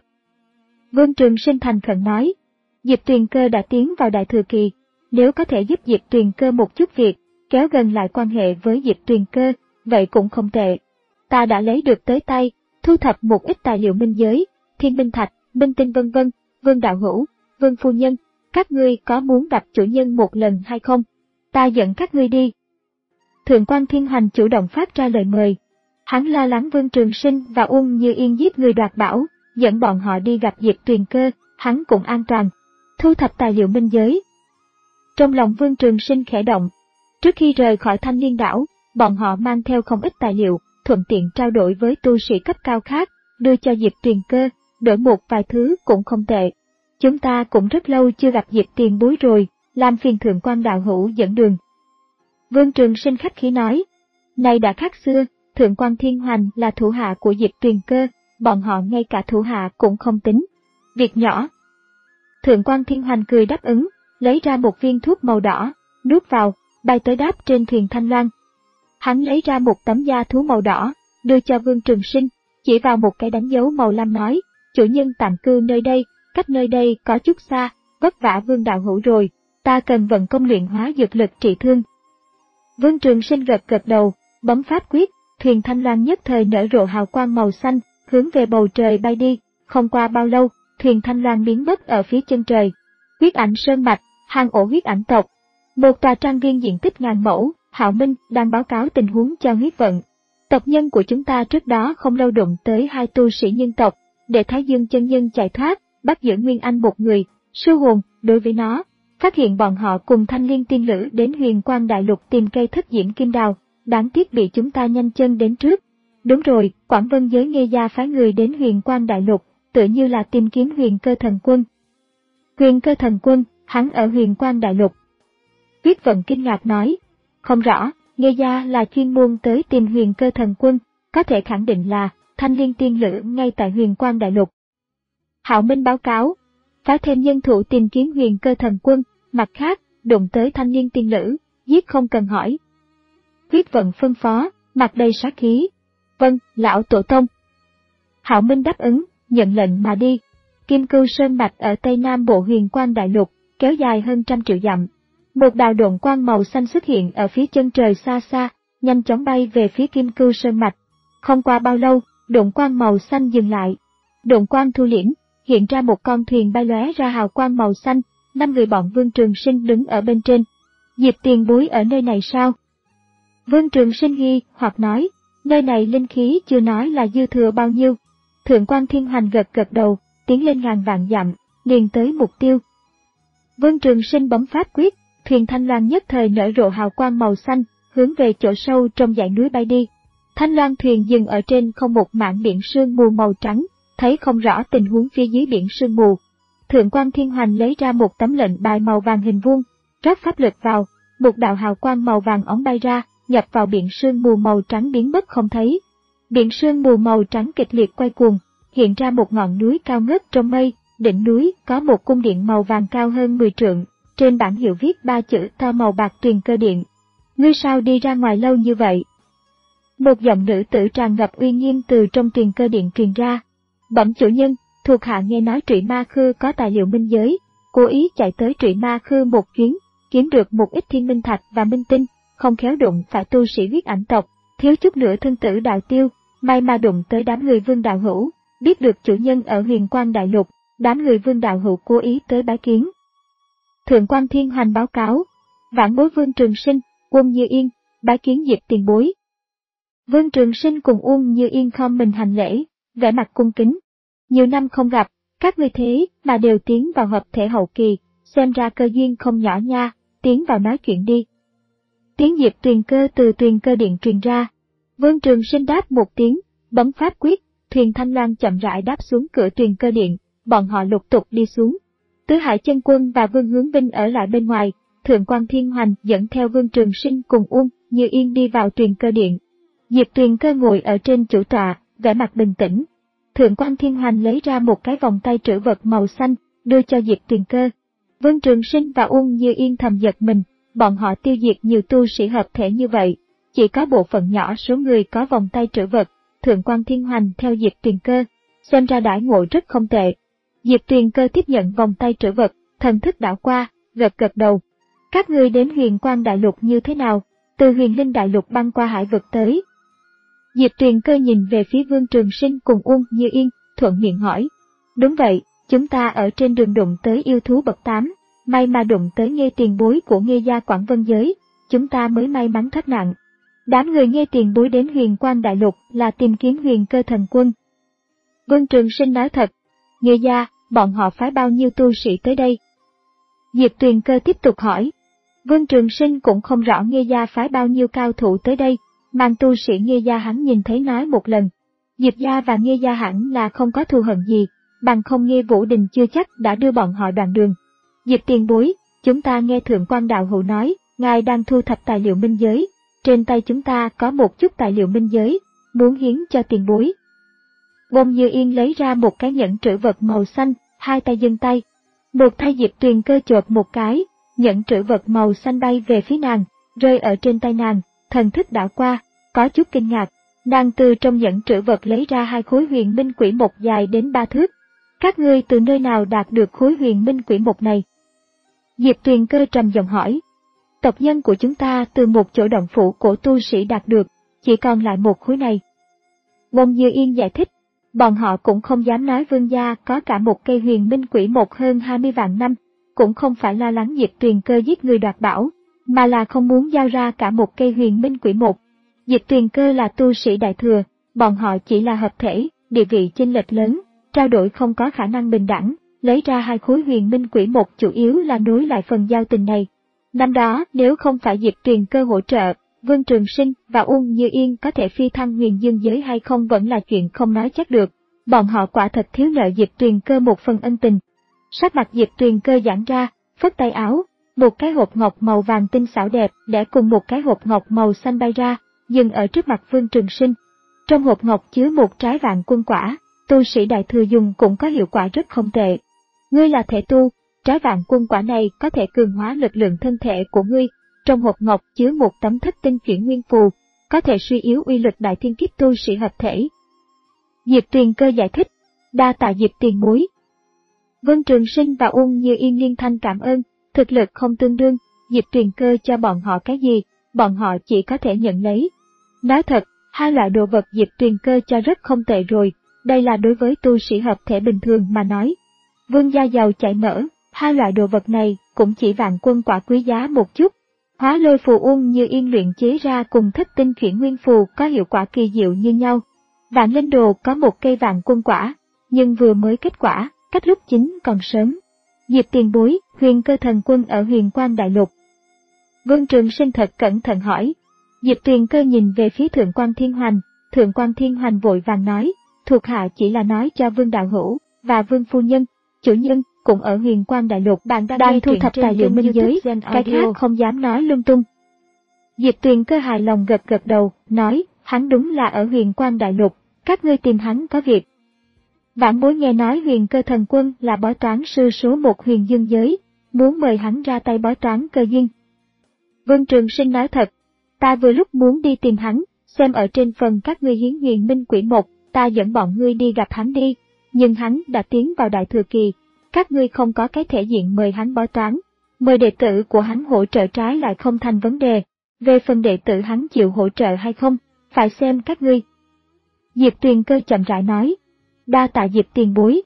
Vương Trường Sinh thành khẩn nói, Diệp Tuyền Cơ đã tiến vào đại thừa kỳ, nếu có thể giúp Diệp Tuyền Cơ một chút việc, kéo gần lại quan hệ với Diệp Tuyền Cơ, vậy cũng không tệ. Ta đã lấy được tới tay, thu thập một ít tài liệu minh giới, thiên minh thạch, minh tinh vân vân. Vương đạo hữu, Vương phu nhân, các ngươi có muốn gặp chủ nhân một lần hay không? Ta dẫn các ngươi đi. Thượng quan Thiên Hoành chủ động phát ra lời mời. Hắn lo lắng Vương Trường Sinh và Uông Như Yên giết người đoạt bảo, dẫn bọn họ đi gặp Diệp Tuyền Cơ, hắn cũng an toàn. Thu thập tài liệu minh giới. Trong lòng Vương Trường Sinh khẽ động. Trước khi rời khỏi Thanh Liên đảo, bọn họ mang theo không ít tài liệu, thuận tiện trao đổi với tu sĩ cấp cao khác, đưa cho Diệp Tuyền Cơ, đổi một vài thứ cũng không tệ. Chúng ta cũng rất lâu chưa gặp Diệp tiền bối rồi, làm phiền Thượng quan đạo hữu dẫn đường. Vương Trường Sinh khách khí nói, này đã khác xưa, Thượng quan Thiên Hoành là thủ hạ của Diệp Tuyền Cơ, bọn họ ngay cả thủ hạ cũng không tính. Việc nhỏ. Thượng quan Thiên Hoành cười đáp ứng, lấy ra một viên thuốc màu đỏ, nuốt vào, bay tới đáp trên thuyền Thanh Loan. Hắn lấy ra một tấm da thú màu đỏ, đưa cho Vương Trường Sinh, chỉ vào một cái đánh dấu màu lam nói, chủ nhân tạm cư nơi đây, cách nơi đây có chút xa, vất vả Vương đạo hữu rồi, ta cần vận công luyện hóa dược lực trị thương. Vương Trường Sinh gật gật đầu, bấm pháp quyết, thuyền Thanh Loan nhất thời nở rộ hào quang màu xanh, hướng về bầu trời bay đi, không qua bao lâu, thuyền Thanh Loan biến mất ở phía chân trời. Huyết Ảnh Sơn Mạch, hang ổ huyết ảnh tộc. Một tòa trang viên diện tích ngàn mẫu, Hạo Minh đang báo cáo tình huống cho huyết vận. Tộc nhân của chúng ta trước đó không lâu đụng tới hai tu sĩ nhân tộc, để Thái Dương chân nhân chạy thoát, bắt giữ Nguyên Anh một người, sư hồn, đối với nó, phát hiện bọn họ cùng Thanh Liên tiên lữ đến Huyền Quang Đại Lục tìm cây thất diễm kim đào, đáng tiếc bị chúng ta nhanh chân đến trước. Đúng rồi, Quảng Vân giới Nghê gia phái người đến Huyền Quang Đại Lục, tựa như là tìm kiếm Huyền Cơ Thần Quân. Huyền Cơ Thần Quân, hắn ở Huyền Quang Đại Lục. Huyết vận kinh ngạc nói, không rõ, Nghê gia là chuyên môn tới tìm Huyền Cơ Thần Quân, có thể khẳng định là Thanh Liên tiên lữ ngay tại Huyền Quang Đại Lục. Hạo Minh báo cáo, phái thêm nhân thủ tìm kiếm Huyền Cơ Thần Quân, mặt khác, đụng tới Thanh Liên tiên lữ, giết không cần hỏi. Huyết vận phân phó, mặt đầy sát khí. Vâng, lão tổ tông. Hạo Minh đáp ứng, nhận lệnh mà đi. Kim Cưu Sơn Mạch ở Tây Nam Bộ Huyền Quang Đại Lục, kéo dài hơn trăm triệu dặm. Một đạo độn quang màu xanh xuất hiện ở phía chân trời xa xa, nhanh chóng bay về phía Kim Cưu Sơn Mạch. Không qua bao lâu, độn quang màu xanh dừng lại. Độn quang thu liễm, hiện ra một con thuyền bay lóe ra hào quang màu xanh, năm người bọn Vương Trường Sinh đứng ở bên trên. Diệp tiền bối ở nơi này sao? Vương Trường Sinh nghi hoặc nói, nơi này linh khí chưa nói là dư thừa bao nhiêu. Thượng quan Thiên Hoành gật gật đầu, tiến lên ngàn vạn dặm, liền tới mục tiêu. Vương Trường Sinh bấm pháp quyết, thuyền Thanh Loan nhất thời nở rộ hào quang màu xanh, hướng về chỗ sâu trong dãy núi bay đi. Thanh Loan thuyền dừng ở trên không một mảng biển sương mù màu trắng, thấy không rõ tình huống phía dưới biển sương mù. Thượng quan Thiên Hoành lấy ra một tấm lệnh bài màu vàng hình vuông, rót pháp lực vào, một đạo hào quang màu vàng óng bay ra, nhập vào biển sương mù màu trắng biến mất không thấy. Biển sương mù màu trắng kịch liệt quay cuồng, hiện ra một ngọn núi cao ngất trong mây, đỉnh núi có một cung điện màu vàng cao hơn mười trượng, trên bảng hiệu viết ba chữ to màu bạc Truyền Cơ Điện. Ngươi sao đi ra ngoài lâu như vậy? Một giọng nữ tử tràn ngập uy nghiêm từ trong Truyền Cơ Điện truyền ra. Bẩm chủ nhân, thuộc hạ nghe nói Trụy Ma Khư có tài liệu minh giới, cố ý chạy tới Trụy Ma Khư một chuyến, kiếm được một ít thiên minh thạch và minh tinh, không khéo đụng phải tu sĩ huyết ảnh tộc, thiếu chút nữa thân tử đạo tiêu, may mà đụng tới đám người Vương đạo hữu, biết được chủ nhân ở Huyền Quang Đại Lục, đám người Vương đạo hữu cố ý tới bái kiến. Thượng quan Thiên Hoành báo cáo, vãn bối Vương Trường Sinh, Uông Như Yên, bái kiến Diệp tiền bối. Vương Trường Sinh cùng Uông Như Yên khom mình hành lễ, vẻ mặt cung kính. Nhiều năm không gặp, các ngươi thế mà đều tiến vào hợp thể hậu kỳ, xem ra cơ duyên không nhỏ nha, tiến vào nói chuyện đi. Tiếng Diệp Tuyền Cơ từ Tuyền Cơ Điện truyền ra. Vương Trường Sinh đáp một tiếng, bấm pháp quyết, thuyền Thanh Loan chậm rãi đáp xuống cửa Tuyền Cơ Điện, bọn họ lục tục đi xuống. Tứ Hải Chân Quân và Vương Hướng Vinh ở lại bên ngoài, Thượng quan Thiên Hoành dẫn theo Vương Trường Sinh cùng Uông Như Yên đi vào Tuyền Cơ Điện. Diệp Tuyền Cơ ngồi ở trên chủ tọa, vẻ mặt bình tĩnh. Thượng quan Thiên Hoành lấy ra một cái vòng tay trữ vật màu xanh, đưa cho Diệp Tuyền Cơ. Vương Trường Sinh và Uông Như Yên thầm giật mình, bọn họ tiêu diệt nhiều tu sĩ hợp thể như vậy, chỉ có bộ phận nhỏ số người có vòng tay trữ vật. Thượng quan Thiên Hoành theo Diệp Tuyền Cơ, xem ra đãi ngộ rất không tệ. Diệp Tuyền Cơ tiếp nhận vòng tay trữ vật, thần thức đảo qua, gật gật đầu. Các ngươi đến Huyền Quang Đại Lục như thế nào? Từ Huyền Linh Đại Lục băng qua hải vực tới. Diệp Tuyền Cơ nhìn về phía Vương Trường Sinh cùng Uông Như Yên, thuận miệng hỏi. Đúng vậy, chúng ta ở trên đường đụng tới yêu thú bậc tám, may mà đụng tới Nghê tiền bối của Nghê gia Quảng Vân giới, chúng ta mới may mắn thoát nạn. Đám người Nghê tiền bối đến Huyền Quang Đại Lục là tìm kiếm Huyền Cơ Thần Quân. Vương Trường Sinh nói thật. Nghê gia, bọn họ phái bao nhiêu tu sĩ tới đây? Diệp Tuyền Cơ tiếp tục hỏi. Vương Trường Sinh cũng không rõ Nghê gia phái bao nhiêu cao thủ tới đây, mang tu sĩ Nghê gia hắn nhìn thấy nói một lần. Diệp gia và Nghê gia hẳn là không có thù hận gì, bằng không Nghê Vũ Đình chưa chắc đã đưa bọn họ đoạn đường. Diệp tiền bối, chúng ta nghe Thượng quan đạo hữu nói, ngài đang thu thập tài liệu minh giới, trên tay chúng ta có một chút tài liệu minh giới, muốn hiến cho tiền bối. Bông Như Yên lấy ra một cái nhẫn trữ vật màu xanh, hai tay giương tay. Một tay Diệp Tuyền Cơ chộp một cái, nhẫn trữ vật màu xanh bay về phía nàng, rơi ở trên tay nàng, thần thức đảo qua, có chút kinh ngạc. Nàng từ trong nhẫn trữ vật lấy ra hai khối huyền minh quỷ mộc dài đến ba thước. Các ngươi từ nơi nào đạt được khối huyền minh quỷ mộc này? Diệp Tuyền Cơ trầm giọng hỏi. Tộc nhân của chúng ta từ một chỗ động phủ của tu sĩ đạt được, chỉ còn lại một khối này. Bông Như Yên giải thích, bọn họ cũng không dám nói Vương gia có cả một cây huyền minh quỷ mộc hơn hai mươi vạn năm, cũng không phải lo lắng Diệp Tuyền Cơ giết người đoạt bảo, mà là không muốn giao ra cả một cây huyền minh quỷ mộc. Diệp Tuyền Cơ là tu sĩ đại thừa, bọn họ chỉ là hợp thể, địa vị chênh lệch lớn, trao đổi không có khả năng bình đẳng, lấy ra hai khối huyền minh quỷ mộc chủ yếu là nối lại phần giao tình này. Năm đó, nếu không phải Diệp Tuyền Cơ hỗ trợ, Vương Trường Sinh và Uông Như Yên có thể phi thăng huyền dương giới hay không vẫn là chuyện không nói chắc được. Bọn họ quả thật thiếu nợ Diệp Tuyền Cơ một phần ân tình. Sắc mặt Diệp Tuyền Cơ giãn ra, phất tay áo, một cái hộp ngọc màu vàng tinh xảo đẹp để cùng một cái hộp ngọc màu xanh bay ra, dừng ở trước mặt Vương Trường Sinh. Trong hộp ngọc chứa một trái vạn quân quả, tu sĩ đại thừa dùng cũng có hiệu quả rất không tệ. Ngươi là thể tu, trái vạn quân quả này có thể cường hóa lực lượng thân thể của ngươi. Trong hộp ngọc chứa một tấm thất tinh chuyển nguyên phù, có thể suy yếu uy lực đại thiên kiếp tu sĩ hợp thể. Diệp Tuyền Cơ giải thích, đa tạ Diệp tiền bối. Vương Trường Sinh và Uông Như Yên liên thanh cảm ơn, thực lực không tương đương, Diệp Tuyền Cơ cho bọn họ cái gì, bọn họ chỉ có thể nhận lấy. Nói thật, hai loại đồ vật Diệp Tuyền Cơ cho rất không tệ rồi, đây là đối với tu sĩ hợp thể bình thường mà nói. Vương gia giàu chảy mỡ, hai loại đồ vật này cũng chỉ vạn quân quả quý giá một chút. Hóa lôi phù Uông Như Yên luyện chế ra cùng thất tinh chuyển nguyên phù có hiệu quả kỳ diệu như nhau. Vạn linh đồ có một cây vạn quân quả, nhưng vừa mới kết quả, cách lúc chính còn sớm. Diệp tiền bối, huyền cơ thần quân ở huyền quang đại lục. Vương Trường Sinh thật cẩn thận hỏi. Diệp Tuyền Cơ nhìn về phía Thượng quan Thiên Hoành, Thượng quan Thiên Hoành vội vàng nói, thuộc hạ chỉ là nói cho Vương đạo hữu và Vương phu nhân, chủ nhân cũng ở huyền quang đại lục, bạn đang, đang thu thập tài liệu minh giới, cái khác không dám nói lung tung. Diệp Tuyền Cơ hài lòng gật gật đầu, nói, hắn đúng là ở huyền quang đại lục, các ngươi tìm hắn có việc. Vãn bối nghe nói huyền cơ thần quân là bói toán sư số một huyền dương giới, muốn mời hắn ra tay bói toán cơ duyên. Vương Trường Sinh nói thật, ta vừa lúc muốn đi tìm hắn, xem ở trên phần các ngươi hiến huyền minh quỷ mộc, ta dẫn bọn ngươi đi gặp hắn đi, nhưng hắn đã tiến vào đại thừa kỳ, các ngươi không có cái thể diện mời hắn bói toán, mời đệ tử của hắn hỗ trợ trái lại không thành vấn đề, về phần đệ tử hắn chịu hỗ trợ hay không, phải xem các ngươi. Diệp Tuyền Cơ chậm rãi nói, đa tạ Diệp tiền bối.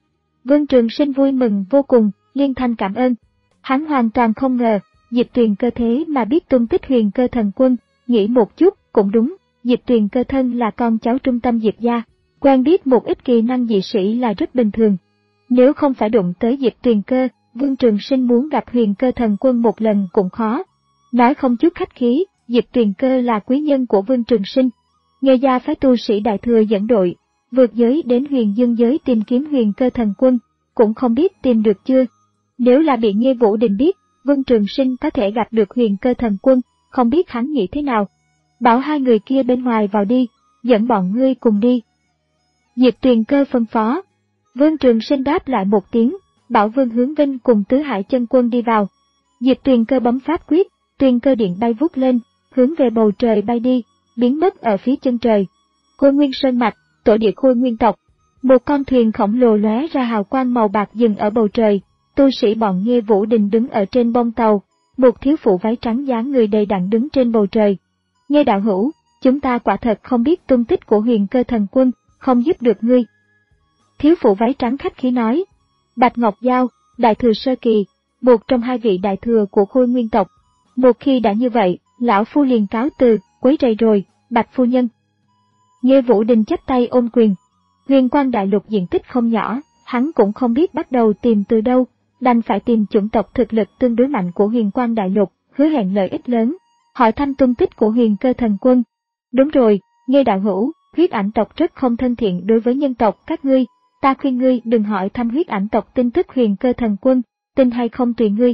Vương Trường Sinh vui mừng vô cùng, liên thanh cảm ơn. Hắn hoàn toàn không ngờ, Diệp Tuyền Cơ thế mà biết tung tích huyền cơ thần quân, nghĩ một chút, cũng đúng, Diệp Tuyền Cơ thân là con cháu trung tâm Diệp gia, quen biết một ít kỳ năng dị sĩ là rất bình thường. Nếu không phải đụng tới Diệp Tuyền Cơ, Vương Trường Sinh muốn gặp huyền cơ thần quân một lần cũng khó. Nói không chút khách khí, Diệp Tuyền Cơ là quý nhân của Vương Trường Sinh. Nghê gia phái tu sĩ đại thừa dẫn đội, vượt giới đến huyền dương giới tìm kiếm huyền cơ thần quân, cũng không biết tìm được chưa. Nếu là bị Nghê Vũ Đình biết, Vương Trường Sinh có thể gặp được huyền cơ thần quân, không biết hắn nghĩ thế nào. Bảo hai người kia bên ngoài vào đi, dẫn bọn ngươi cùng đi. Diệp Tuyền Cơ phân phó. Vương Trường Sinh đáp lại một tiếng, bảo Vương Hướng Vinh cùng Tứ Hải Chân Quân đi vào. Diệp Tuyền Cơ bấm pháp quyết, Tuyền Cơ điện bay vút lên, hướng về bầu trời bay đi, biến mất ở phía chân trời. Khôi Nguyên Sơn Mạch, tổ địa Khôi Nguyên tộc. Một con thuyền khổng lồ lóe ra hào quang màu bạc dừng ở bầu trời, tu sĩ bọn Nghê Vũ Đình đứng ở trên bông tàu, một thiếu phụ váy trắng dáng người đầy đặn đứng trên bầu trời. Nghe đạo hữu, chúng ta quả thật không biết tung tích của huyền cơ thần quân, không giúp được ngươi. Thiếu phụ váy trắng khách khí nói. Bạch Ngọc Giao, đại thừa sơ kỳ, một trong hai vị đại thừa của Khôi Nguyên tộc. Một khi đã như vậy, lão phu liền cáo từ, quấy rầy rồi, Bạch phu nhân. Nghê Vũ Đình chắp tay ôm quyền. Huyền Quang đại lục diện tích không nhỏ, hắn cũng không biết bắt đầu tìm từ đâu, đành phải tìm chủng tộc thực lực tương đối mạnh của Huyền Quang đại lục, hứa hẹn lợi ích lớn, hỏi thăm tung tích của Huyền Cơ Thần Quân. Đúng rồi, Nghê đạo hữu, huyết ảnh tộc rất không thân thiện đối với nhân tộc các ngươi, ta khuyên ngươi đừng hỏi thăm huyết ảnh tộc tin tức Huyền Cơ Thần Quân, tin hay không tùy ngươi.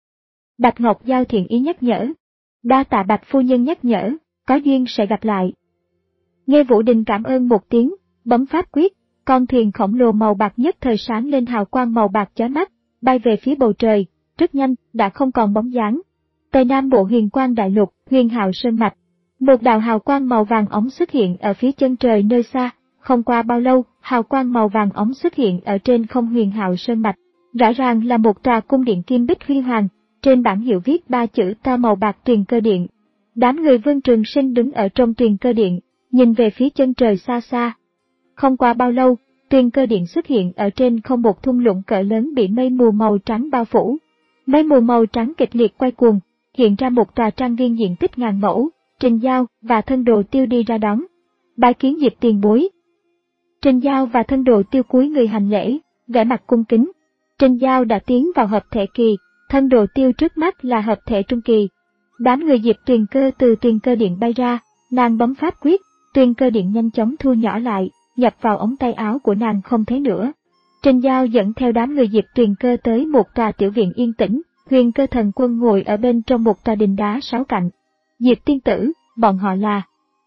Bạch Ngọc Giao thiện ý nhắc nhở. Đa tạ Bạch phu nhân nhắc nhở, có duyên sẽ gặp lại. Nghe Vũ Đình cảm ơn một tiếng, bấm pháp quyết, con thuyền khổng lồ màu bạc nhất thời sáng lên hào quang màu bạc chói mắt, bay về phía bầu trời, rất nhanh, đã không còn bóng dáng. Tây Nam bộ Huyền Quang Đại Lục, Huyền Hạo Sơn Mạch. Một đạo hào quang màu vàng óng xuất hiện ở phía chân trời nơi xa, không qua bao lâu, hào quang màu vàng óng xuất hiện ở trên không Huyền Hạo Sơn Mạch. Rõ ràng là một tòa cung điện kim bích huy hoàng, trên bảng hiệu viết ba chữ to màu bạc Tuyền Cơ Điện. Đám người Vương Trường Sinh đứng ở trong Tuyền Cơ Điện, nhìn về phía chân trời xa xa. Không qua bao lâu, Tuyền Cơ Điện xuất hiện ở trên không một thung lũng cỡ lớn bị mây mù màu trắng bao phủ. Mây mù màu trắng kịch liệt quay cuồng, hiện ra một tòa trang viên diện tích ngàn mẫu, Trình Giao và Thân Đồ Tiêu đi ra đón. Bái kiến Diệp tiền bối. Trình Giao và Thân Đồ Tiêu cúi người hành lễ, vẻ mặt cung kính. Trình Giao đã tiến vào hợp thể kỳ, Thân Đồ Tiêu trước mắt là hợp thể trung kỳ. Đám người Diệp Tuyền Cơ từ Tuyền Cơ Điện bay ra, nàng bấm pháp quyết, Tuyền Cơ Điện nhanh chóng thu nhỏ lại, nhập vào ống tay áo của nàng không thấy nữa. Trình Giao dẫn theo đám người Diệp Tuyền Cơ tới một tòa tiểu viện yên tĩnh, Huyền Cơ Thần Quân ngồi ở bên trong một tòa đình đá sáu cạnh. Diệp tiên tử, bọn họ là.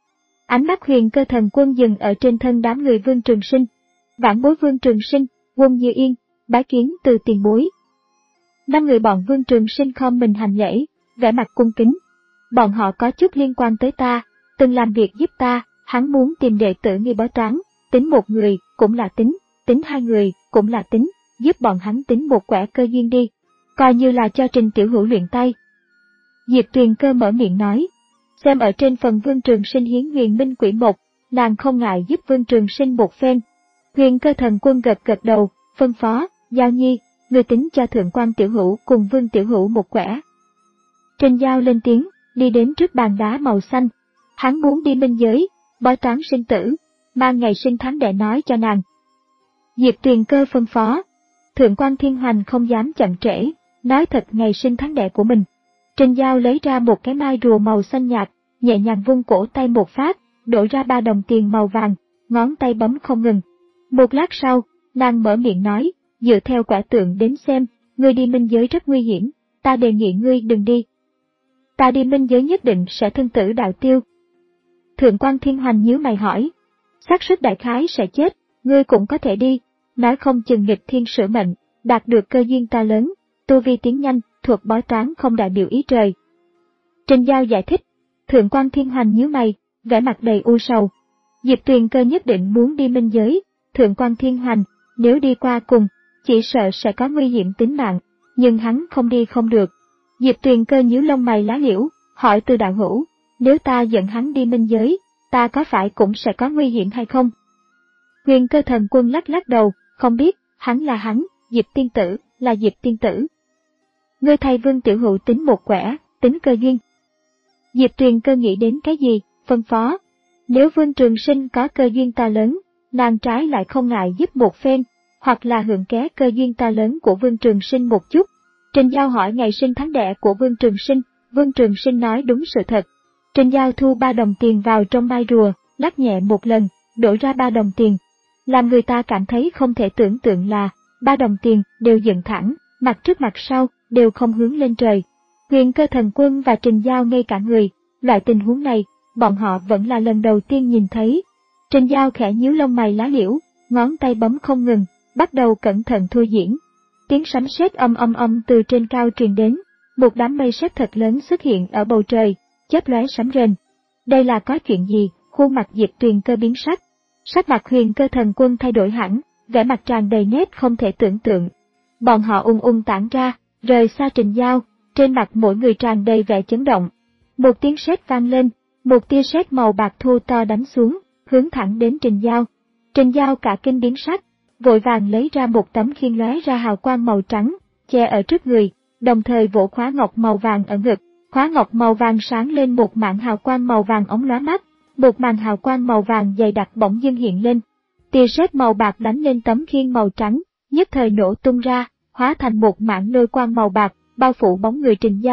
Ánh mắt Huyền Cơ Thần Quân dừng ở trên thân đám người Vương Trường Sinh. Vãn bối Vương Trường Sinh, Quân Như Yên, bái kiến từ tiền bối. Năm người bọn Vương Trường Sinh khom mình hành lễ, vẻ mặt cung kính. Bọn họ có chút liên quan tới ta, từng làm việc giúp ta, hắn muốn tìm đệ tử nghi bói toán, tính một người, cũng là tính, tính hai người, cũng là tính, giúp bọn hắn tính một quẻ cơ duyên đi, coi như là cho Trình tiểu hữu luyện tay. Diệp Tuyền Cơ mở miệng nói, xem ở trên phần Vương Trường Sinh hiến Huyền Minh Quỷ Mộc, nàng không ngại giúp Vương Trường Sinh một phen. Huyền Cơ Thần Quân gật gật đầu, phân phó, Giao Nhi, người tính cho Thượng Quan tiểu hữu cùng Vương tiểu hữu một quẻ. Trình Giao lên tiếng, đi đến trước bàn đá màu xanh, hắn muốn đi minh giới, bói toán sinh tử, mang ngày sinh tháng đẻ nói cho nàng. Diệp Tuyền Cơ phân phó, Thượng Quan Thiên Hoành không dám chậm trễ, nói thật ngày sinh tháng đẻ của mình. Trình Giao lấy ra một cái mai rùa màu xanh nhạt, nhẹ nhàng vung cổ tay một phát, đổ ra ba đồng tiền màu vàng, ngón tay bấm không ngừng. Một lát sau, nàng mở miệng nói, dựa theo quả tượng đến xem, ngươi đi minh giới rất nguy hiểm, ta đề nghị ngươi đừng đi. Ta đi minh giới nhất định sẽ thân tử đạo tiêu. Thượng Quan Thiên Hoành nhíu mày hỏi, xác suất đại khái sẽ chết, ngươi cũng có thể đi, nói không chừng nghịch thiên sửa mệnh, đạt được cơ duyên to lớn, tu vi tiến nhanh, thuật bói toán không đại biểu ý trời. Trình Giao giải thích, Thượng Quan Thiên Hoành nhíu mày, vẻ mặt đầy u sầu. Diệp Tuyền Cơ nhất định muốn đi minh giới, Thượng Quan Thiên Hoành, nếu đi qua cùng, chỉ sợ sẽ có nguy hiểm tính mạng, nhưng hắn không đi không được. Diệp Tuyền Cơ nhíu lông mày lá liễu, hỏi từ đạo hữu, nếu ta dẫn hắn đi minh giới, ta có phải cũng sẽ có nguy hiểm hay không? Huyền Cơ Thần Quân lắc lắc đầu, không biết, hắn là hắn, Diệp tiên tử, là Diệp tiên tử. Ngươi thầy Vương tiểu hữu tính một quẻ, tính cơ duyên. Diệp Tuyền Cơ nghĩ đến cái gì, phân phó. Nếu Vương Trường Sinh có cơ duyên to lớn, nàng trái lại không ngại giúp một phen, hoặc là hưởng ké cơ duyên to lớn của Vương Trường Sinh một chút. Trình Giao hỏi ngày sinh tháng đẻ của Vương Trường Sinh, Vương Trường Sinh nói đúng sự thật. Trình Giao thu ba đồng tiền vào trong mai rùa, lắc nhẹ một lần, đổ ra ba đồng tiền. Làm người ta cảm thấy không thể tưởng tượng là, ba đồng tiền đều dựng thẳng, mặt trước mặt sau, đều không hướng lên trời. Huyền Cơ Thần Quân và Trình Giao ngây cả người, loại tình huống này, bọn họ vẫn là lần đầu tiên nhìn thấy. Trình Giao khẽ nhíu lông mày lá liễu, ngón tay bấm không ngừng, bắt đầu cẩn thận thôi diễn. Tiếng sấm sét âm âm âm từ trên cao truyền đến, một đám mây sét thật lớn xuất hiện ở bầu trời, chớp lóe sấm rền. Đây là có chuyện gì? Khuôn mặt Diệp Tuyền Cơ biến sắc. Sắc mặt Huyền Cơ Thần Quân thay đổi hẳn, vẻ mặt tràn đầy nét không thể tưởng tượng. Bọn họ ung ung tản ra, rời xa Trình Giao, trên mặt mỗi người tràn đầy vẻ chấn động. Một tiếng sét vang lên, một tia sét màu bạc thô to đánh xuống, hướng thẳng đến Trình Giao. Trình Giao cả kinh biến sắc, vội vàng lấy ra một tấm khiên lóe ra hào quang màu trắng, che ở trước người, đồng thời vỗ khóa ngọc màu vàng ở ngực. Khóa ngọc màu vàng sáng lên một mảng hào quang màu vàng óng lóa mắt, một màn hào quang màu vàng dày đặc bỗng dưng hiện lên. Tia sét màu bạc đánh lên tấm khiên màu trắng, nhất thời nổ tung ra, hóa thành một mảng lôi quang màu bạc, bao phủ bóng người Trình Giao,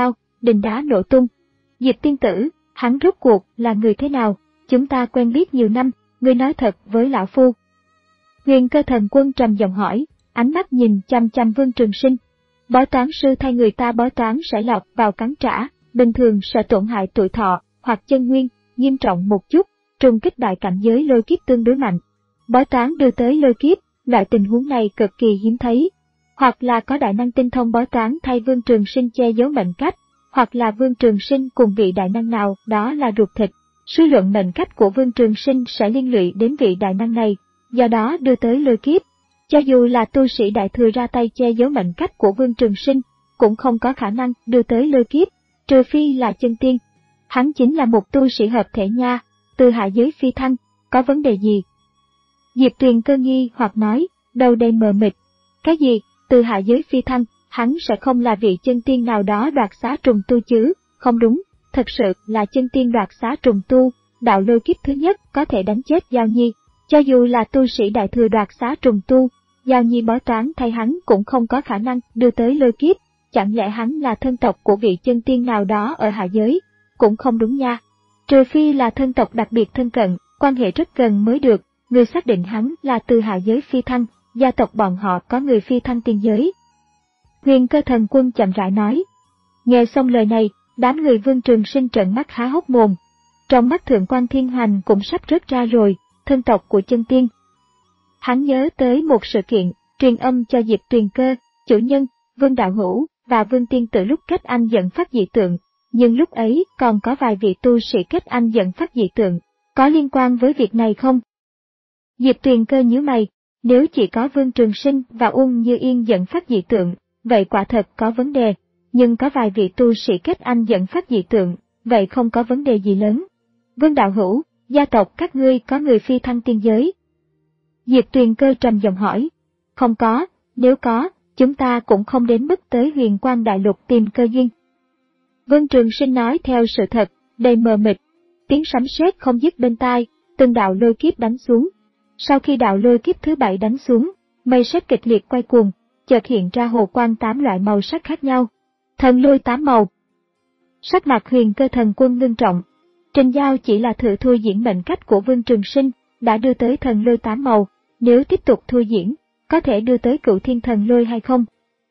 đình đá nổ tung. Diệp tiên tử, hắn rốt cuộc là người thế nào? Chúng ta quen biết nhiều năm, ngươi nói thật với lão phu. Huyền Cơ Thần Quân trầm giọng hỏi, ánh mắt nhìn chăm chăm Vương Trường Sinh. Bói toán sư thay người ta bói toán sẽ lọt vào cắn trả, bình thường sẽ tổn hại tuổi thọ hoặc chân nguyên, nghiêm trọng một chút, trùng kích đại cảnh giới lôi kiếp tương đối mạnh. Bói toán đưa tới lôi kiếp, loại tình huống này cực kỳ hiếm thấy. Hoặc là có đại năng tinh thông bói toán thay Vương Trường Sinh che giấu mệnh cách, hoặc là Vương Trường Sinh cùng vị đại năng nào đó là ruột thịt. Suy luận mệnh cách của Vương Trường Sinh sẽ liên lụy đến vị đại năng này, do đó đưa tới lôi kiếp. Cho dù là tu sĩ đại thừa ra tay che giấu mệnh cách của Vương Trường Sinh, cũng không có khả năng đưa tới lôi kiếp, trừ phi là chân tiên. Hắn chính là một tu sĩ hợp thể nha, từ hạ giới phi thăng, có vấn đề gì? Diệp Tuyền Cơ nghi hoặc nói, đầu đầy mờ mịt. Cái gì, từ hạ giới phi thăng, hắn sẽ không là vị chân tiên nào đó đoạt xá trùng tu chứ? Không đúng, thật sự là chân tiên đoạt xá trùng tu, đạo lôi kiếp thứ nhất có thể đánh chết Giao Nhi. Cho dù là tu sĩ đại thừa đoạt xá trùng tu, Giao Nhi bói toán thay hắn cũng không có khả năng đưa tới lôi kiếp, chẳng lẽ hắn là thân tộc của vị chân tiên nào đó ở hạ giới? Cũng không đúng nha. Trừ phi là thân tộc đặc biệt thân cận, quan hệ rất gần mới được, người xác định hắn là từ hạ giới phi thăng, gia tộc bọn họ có người phi thăng tiên giới. Huyền Cơ Thần Quân chậm rãi nói. Nghe xong lời này, đám người Vương Trường Sinh trợn mắt há hốc mồm. Trong mắt Thượng Quan Thiên Hoành cũng sắp rớt ra rồi, thân tộc của chân tiên. Hắn nhớ tới một sự kiện, truyền âm cho Diệp Tuyền Cơ, chủ nhân, Vương Đạo Hữu và Vương Tiên Tử lúc kết anh dẫn phát dị tượng, nhưng lúc ấy còn có vài vị tu sĩ kết anh dẫn phát dị tượng, có liên quan với việc này không? Diệp Tuyền Cơ nhíu mày, nếu chỉ có Vương Trường Sinh và Uông Như Yên dẫn phát dị tượng, vậy quả thật có vấn đề, nhưng có vài vị tu sĩ kết anh dẫn phát dị tượng, vậy không có vấn đề gì lớn. Vương Đạo Hữu, gia tộc các ngươi có người phi thăng tiên giới? Diệp Tuyền Cơ trầm giọng hỏi. Không có, nếu có, chúng ta cũng không đến mức tới Huyền Quang Đại Lục tìm cơ duyên. Vương Trường Sinh nói theo sự thật, đầy mờ mịt. Tiếng sấm sét không dứt bên tai, từng đạo lôi kiếp đánh xuống. Sau khi đạo lôi kiếp thứ bảy đánh xuống, mây sét kịch liệt quay cuồng, chợt hiện ra hồ quang tám loại màu sắc khác nhau. Thần lôi tám màu. Sắc mặt Huyền Cơ Thần Quân ngưng trọng. Trình Giao chỉ là thử thôi diễn mệnh cách của Vương Trường Sinh, đã đưa tới thần lôi tám màu, nếu tiếp tục thôi diễn, có thể đưa tới cửu thiên thần lôi hay không?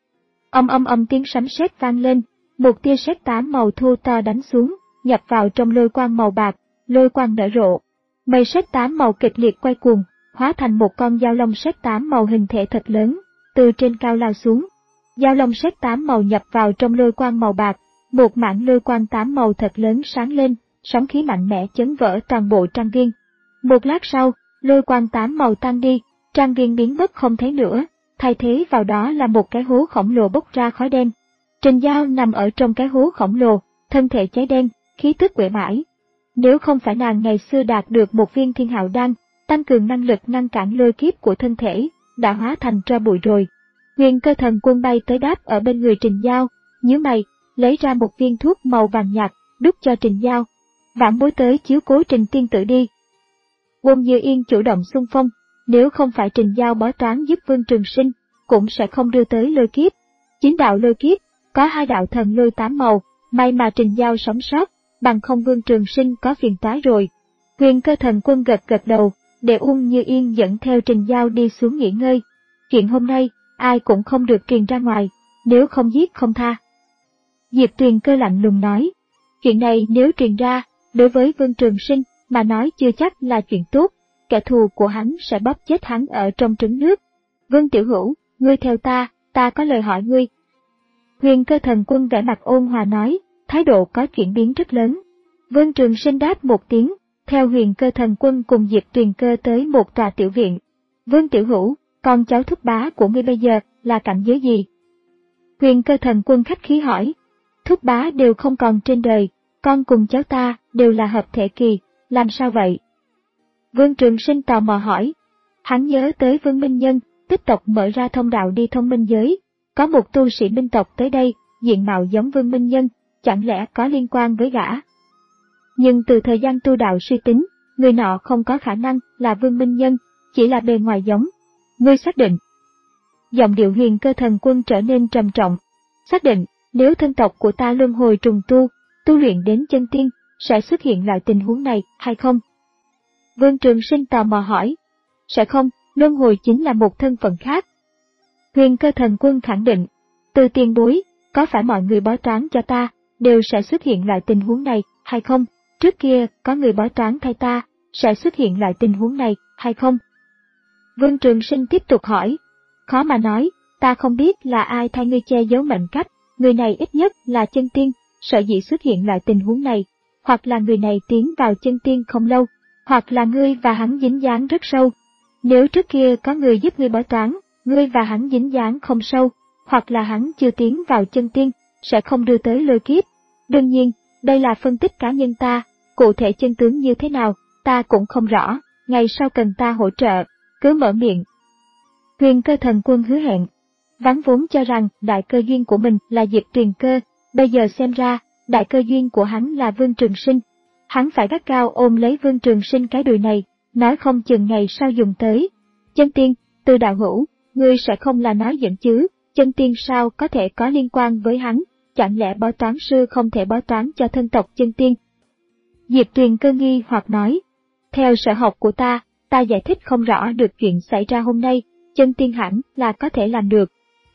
Âm âm âm tiếng sấm sét vang lên, một tia sét tám màu thu to đánh xuống, nhập vào trong lôi quang màu bạc, lôi quang nở rộ. Mây sét tám màu kịch liệt quay cuồng, hóa thành một con dao long sét tám màu hình thể thật lớn, từ trên cao lao xuống. Dao long sét tám màu nhập vào trong lôi quang màu bạc, một mảng lôi quang tám màu thật lớn sáng lên, sóng khí mạnh mẽ chấn vỡ toàn bộ trang viên. Một lát sau, lôi quang tám màu tan đi, trang viên biến mất không thấy nữa, thay thế vào đó là một cái hố khổng lồ bốc ra khói đen. Trình Giao nằm ở trong cái hố khổng lồ, thân thể cháy đen, khí tức uể oải. Nếu không phải nàng ngày xưa đạt được một viên thiên hạo đan, tăng cường năng lực ngăn cản lôi kiếp của thân thể, đã hóa thành tro bụi rồi. Huyền Cơ Thần Quân bay tới đáp ở bên người Trình Giao, nhíu mày, lấy ra một viên thuốc màu vàng nhạt, đút cho Trình Giao. Vãn Bối tới chiếu cố Trình tiên tử đi. Uông Như Yên chủ động xung phong, nếu không phải Trình Giao bói toán giúp Vương Trường Sinh, cũng sẽ không đưa tới lôi kiếp. Chín đạo lôi kiếp, có hai đạo thần lôi tám màu, may mà Trình Giao sống sót, bằng không Vương Trường Sinh có phiền toái rồi. Huyền Cơ Thần Quân gật gật đầu, để Uông Như Yên dẫn theo Trình Giao đi xuống nghỉ ngơi. Chuyện hôm nay, ai cũng không được truyền ra ngoài, nếu không giết không tha. Diệp Tuyền Cơ lạnh lùng nói, chuyện này nếu truyền ra, đối với Vương Trường Sinh mà nói chưa chắc là chuyện tốt, kẻ thù của hắn sẽ bóp chết hắn ở trong trứng nước. Vương Tiểu Hữu, ngươi theo ta, ta có lời hỏi ngươi. Huyền Cơ Thần Quân vẻ mặt ôn hòa nói, thái độ có chuyển biến rất lớn. Vương Trường Sinh đáp một tiếng, theo Huyền Cơ Thần Quân cùng Diệp Tuyền Cơ tới một tòa tiểu viện. Vương Tiểu Hữu, con cháu thúc bá của ngươi bây giờ là cảnh giới gì? Huyền Cơ Thần Quân khách khí hỏi. Thúc bá đều không còn trên đời, con cùng cháu ta đều là hợp thể kỳ, làm sao vậy? Vương Trường Sinh tò mò hỏi. Hắn nhớ tới Vương Minh Nhân, tích tộc mở ra thông đạo đi thông minh giới, có một tu sĩ minh tộc tới đây, diện mạo giống Vương Minh Nhân, chẳng lẽ có liên quan với gã? Nhưng từ thời gian tu đạo suy tính, người nọ không có khả năng là Vương Minh Nhân, chỉ là bề ngoài giống. Ngươi xác định? Giọng điệu Huyền Cơ Thần Quân trở nên trầm trọng. Xác định, nếu thân tộc của ta luân hồi trùng tu, tu luyện đến chân tiên, sẽ xuất hiện loại tình huống này hay không? Vương Trường Sinh tò mò hỏi. Sẽ không, luân hồi chính là một thân phận khác. Huyền Cơ Thần Quân khẳng định. Từ tiền bối, có phải mọi người bói toán cho ta, đều sẽ xuất hiện loại tình huống này hay không? Trước kia, có người bói toán thay ta, sẽ xuất hiện loại tình huống này hay không? Vương Trường Sinh tiếp tục hỏi. Khó mà nói, ta không biết là ai thay ngươi che giấu mệnh cách, người này ít nhất là chân tiên, sở dĩ xuất hiện loại tình huống này, hoặc là người này tiến vào chân tiên không lâu, hoặc là ngươi và hắn dính dáng rất sâu. Nếu trước kia có người giúp ngươi bói toán, ngươi và hắn dính dáng không sâu, hoặc là hắn chưa tiến vào chân tiên, sẽ không đưa tới lôi kiếp. Đương nhiên, đây là phân tích cá nhân ta, cụ thể chân tướng như thế nào, ta cũng không rõ, ngày sau cần ta hỗ trợ, cứ mở miệng. Huyền Cơ Thần Quân hứa hẹn. Ván vốn cho rằng đại cơ duyên của mình là Diệp Tuyền Cơ, bây giờ xem ra, đại cơ duyên của hắn là Vương Trường Sinh. Hắn phải gắt cao ôm lấy Vương Trường Sinh cái đùi này, nói không chừng ngày sau dùng tới. Chân tiên, Từ đạo hữu, ngươi sẽ không là nói giỡn chứ, chân tiên sao có thể có liên quan với hắn, chẳng lẽ bói toán sư không thể bói toán cho thân tộc chân tiên? Diệp Tuyền Cơ nghi hoặc nói, theo sở học của ta, ta giải thích không rõ được chuyện xảy ra hôm nay, chân tiên hẳn là có thể làm được.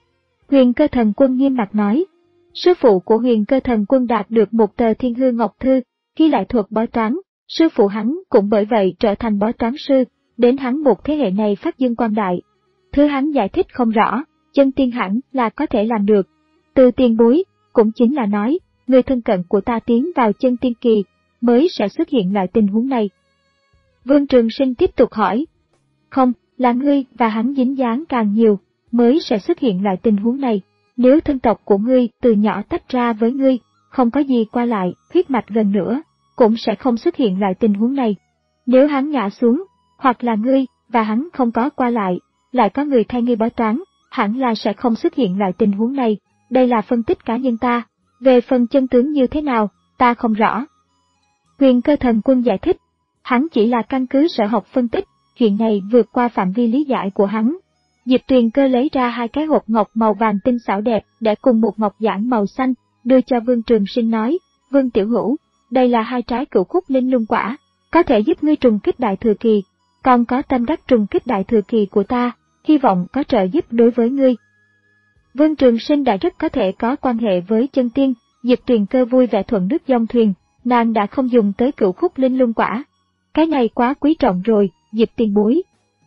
Huyền Cơ Thần Quân nghiêm mặt nói, sư phụ của Huyền Cơ Thần Quân đạt được một tờ Thiên Hư Ngọc Thư, ghi lại thuật bói toán, sư phụ hắn cũng bởi vậy trở thành bói toán sư, đến hắn một thế hệ này phát dương quang đại. Thứ hắn giải thích không rõ, chân tiên hẳn là có thể làm được. Từ tiền bối, cũng chính là nói, người thân cận của ta tiến vào chân tiên kỳ, mới sẽ xuất hiện loại tình huống này. Vương Trường Sinh tiếp tục hỏi, không, là ngươi và hắn dính dáng càng nhiều, mới sẽ xuất hiện loại tình huống này. Nếu thân tộc của ngươi từ nhỏ tách ra với ngươi, không có gì qua lại, huyết mạch gần nữa, cũng sẽ không xuất hiện loại tình huống này. Nếu hắn ngã xuống, hoặc là ngươi và hắn không có qua lại, lại có người thay ngươi bói toán, hẳn là sẽ không xuất hiện loại tình huống này. Đây là phân tích cá nhân ta, về phần chân tướng như thế nào, ta không rõ. Huyền Cơ Thần Quân giải thích, hắn chỉ là căn cứ sở học phân tích, chuyện này vượt qua phạm vi lý giải của hắn. Diệp Tuyền Cơ lấy ra hai cái hộp ngọc màu vàng tinh xảo đẹp để cùng một ngọc giản màu xanh, đưa cho Vương Trường Sinh nói, Vương Tiểu Hữu, đây là hai trái cửu khúc linh lung quả, có thể giúp ngươi trùng kích đại thừa kỳ, còn có tâm đắc trùng kích đại thừa kỳ của ta, hy vọng có trợ giúp đối với ngươi. Vương Trường Sinh đã rất có thể có quan hệ với chân tiên, Diệp Tuyền Cơ vui vẻ thuận nước dòng thuyền, nàng đã không dùng tới cửu khúc linh lung quả. Cái này quá quý trọng rồi, Diệp tiền bối.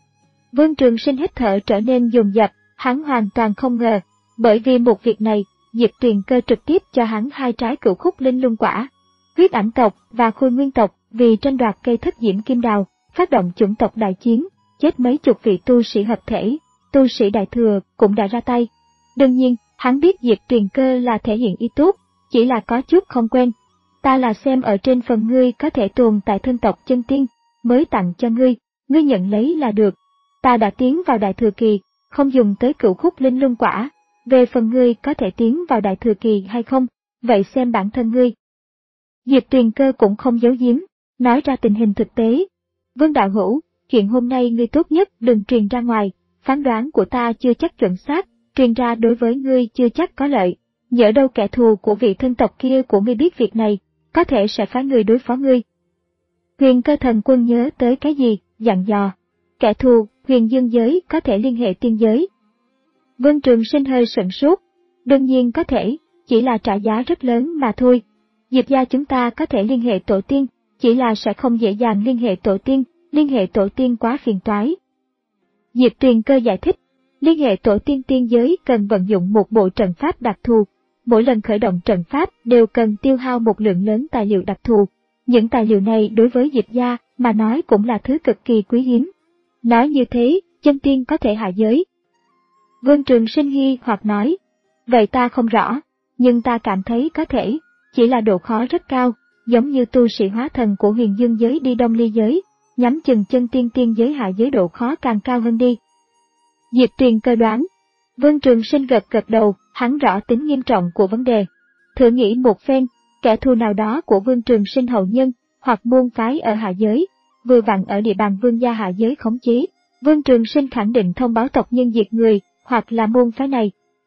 Vương Trường Sinh hít thở trở nên dồn dập, hắn hoàn toàn không ngờ, bởi vì một việc này, Diệp Tuyền Cơ trực tiếp cho hắn hai trái cửu khúc linh lung quả. Huyết Ảnh tộc và Khôi Nguyên tộc vì tranh đoạt cây thất diễm kim đào, phát động chủng tộc đại chiến, chết mấy chục vị tu sĩ hợp thể, tu sĩ đại thừa cũng đã ra tay. Đương nhiên, hắn biết Diệp Tuyền Cơ là thể hiện ý tốt, chỉ là có chút không quen. Ta là xem ở trên phần ngươi có thể tồn tại thân tộc chân tiên, mới tặng cho ngươi, ngươi nhận lấy là được. Ta đã tiến vào đại thừa kỳ, không dùng tới cửu khúc linh lung quả, về phần ngươi có thể tiến vào đại thừa kỳ hay không, vậy xem bản thân ngươi. Diệp Tuyền Cơ cũng không giấu giếm, nói ra tình hình thực tế. Vương đạo hữu, chuyện hôm nay ngươi tốt nhất đừng truyền ra ngoài, phán đoán của ta chưa chắc chuẩn xác, truyền ra đối với ngươi chưa chắc có lợi. Nhỡ đâu kẻ thù của vị thân tộc kia của ngươi biết việc này, có thể sẽ phái người đối phó ngươi. Huyền Cơ Thần Quân nhớ tới cái gì, dặn dò. Kẻ thù, huyền dương giới có thể liên hệ tiên giới. Vương Trường Sinh hơi sửng sốt. Đương nhiên có thể, chỉ là trả giá rất lớn mà thôi. Diệp gia chúng ta có thể liên hệ tổ tiên, chỉ là sẽ không dễ dàng liên hệ tổ tiên, liên hệ tổ tiên quá phiền toái. Diệp Tuyền Cơ giải thích, liên hệ tổ tiên tiên giới cần vận dụng một bộ trận pháp đặc thù. Mỗi lần khởi động trận pháp đều cần tiêu hao một lượng lớn tài liệu đặc thù. Những tài liệu này đối với Diệp gia mà nói cũng là thứ cực kỳ quý hiếm. Nói như thế, chân tiên có thể hạ giới. Vương Trường Sinh nghi hoặc nói, vậy ta không rõ, nhưng ta cảm thấy có thể, chỉ là độ khó rất cao, giống như tu sĩ hóa thần của huyền dương giới đi đông ly giới, nhắm chừng chân tiên tiên giới hạ giới độ khó càng cao hơn đi. Diệp Tuyền Cơ đoán. Vương Trường Sinh gật gật đầu, hắn rõ tính nghiêm trọng của vấn đề. Thử nghĩ một phen, kẻ thù nào đó của Vương Trường Sinh hậu nhân, hoặc môn phái ở hạ giới, vừa vặn ở địa bàn vương gia hạ giới khống chế, Vương Trường Sinh khẳng định thông báo tộc nhân diệt người, hoặc là môn phái này.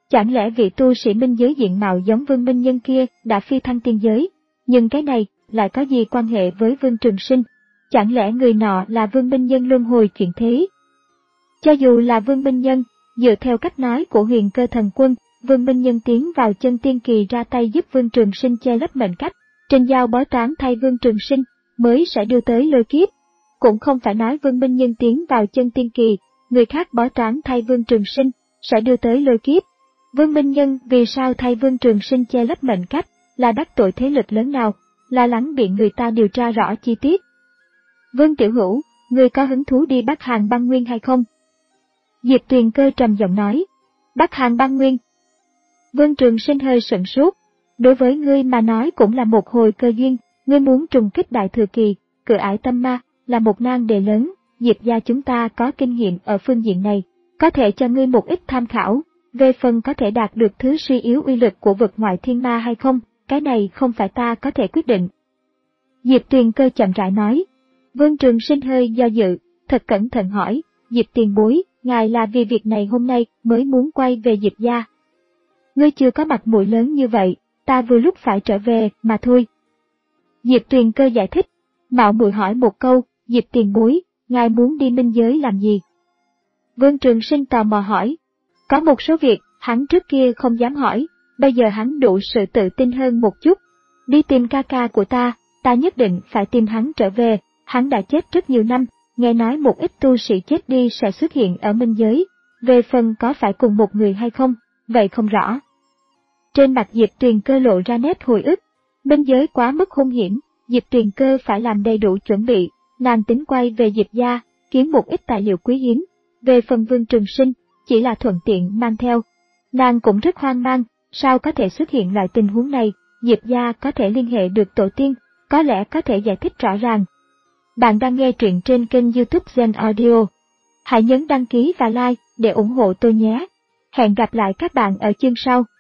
Chẳng lẽ vị tu sĩ minh giới diện mạo giống Vương Minh Nhân kia đã phi thăng tiên giới? Nhưng cái này lại có gì quan hệ với Vương Trường Sinh? Chẳng lẽ người nọ là Vương Minh Nhân luân hồi chuyển thế? Cho dù là Vương Minh Nhân, dựa theo cách nói của Huyền Cơ Thần Quân, Vương Minh Nhân tiến vào chân tiên kỳ ra tay giúp Vương Trường Sinh che lấp mệnh cách, trên dao bói toán thay Vương Trường Sinh, mới sẽ đưa tới lôi kiếp. Cũng không phải nói Vương Minh Nhân tiến vào chân tiên kỳ, người khác bói toán thay Vương Trường Sinh, sẽ đưa tới lôi kiếp. Vương Minh Nhân vì sao thay Vương Trường Sinh che lấp mệnh cách, là đắc tội thế lực lớn nào, lo lắng bị người ta điều tra rõ chi tiết. Vương Tiểu Hữu, người có hứng thú đi Bắc Hàn Băng Nguyên hay không? Diệp Tuyền Cơ trầm giọng nói. Bắc Hàn Băng Nguyên. Vương Trường Sinh hơi sửng sốt. Đối với ngươi mà nói cũng là một hồi cơ duyên, ngươi muốn trùng kích Đại Thừa Kỳ, cự ải tâm ma, là một nan đề lớn, Diệp gia chúng ta có kinh nghiệm ở phương diện này, có thể cho ngươi một ít tham khảo, về phần có thể đạt được thứ suy yếu uy lực của vực ngoại thiên ma hay không, cái này không phải ta có thể quyết định. Diệp Tuyền Cơ chậm rãi nói. Vương Trường Sinh hơi do dự, thật cẩn thận hỏi, Diệp tiền bối, ngài là vì việc này hôm nay mới muốn quay về Diệp gia. Ngươi chưa có mặt mũi lớn như vậy, ta vừa lúc phải trở về mà thôi. Diệp Tuyền Cơ giải thích, mạo muội hỏi một câu, Diệp tiền bối, ngài muốn đi minh giới làm gì? Vương Trường Sinh tò mò hỏi, có một số việc hắn trước kia không dám hỏi, bây giờ hắn đủ sự tự tin hơn một chút. Đi tìm ca ca của ta, ta nhất định phải tìm hắn trở về, hắn đã chết rất nhiều năm, nghe nói một ít tu sĩ chết đi sẽ xuất hiện ở minh giới, về phần có phải cùng một người hay không, vậy không rõ. Trên mặt Diệp Tuyền Cơ lộ ra nét hồi ức, minh giới quá mức hung hiểm, Diệp Tuyền Cơ phải làm đầy đủ chuẩn bị, nàng tính quay về Diệp gia, kiếm một ít tài liệu quý hiếm, về phần Vương Trường Sinh, chỉ là thuận tiện mang theo. Nàng cũng rất hoang mang, sao có thể xuất hiện loại tình huống này, Diệp gia có thể liên hệ được tổ tiên, có lẽ có thể giải thích rõ ràng. Bạn đang nghe truyện trên kênh YouTube Zen Audio. Hãy nhấn đăng ký và like để ủng hộ tôi nhé. Hẹn gặp lại các bạn ở chương sau.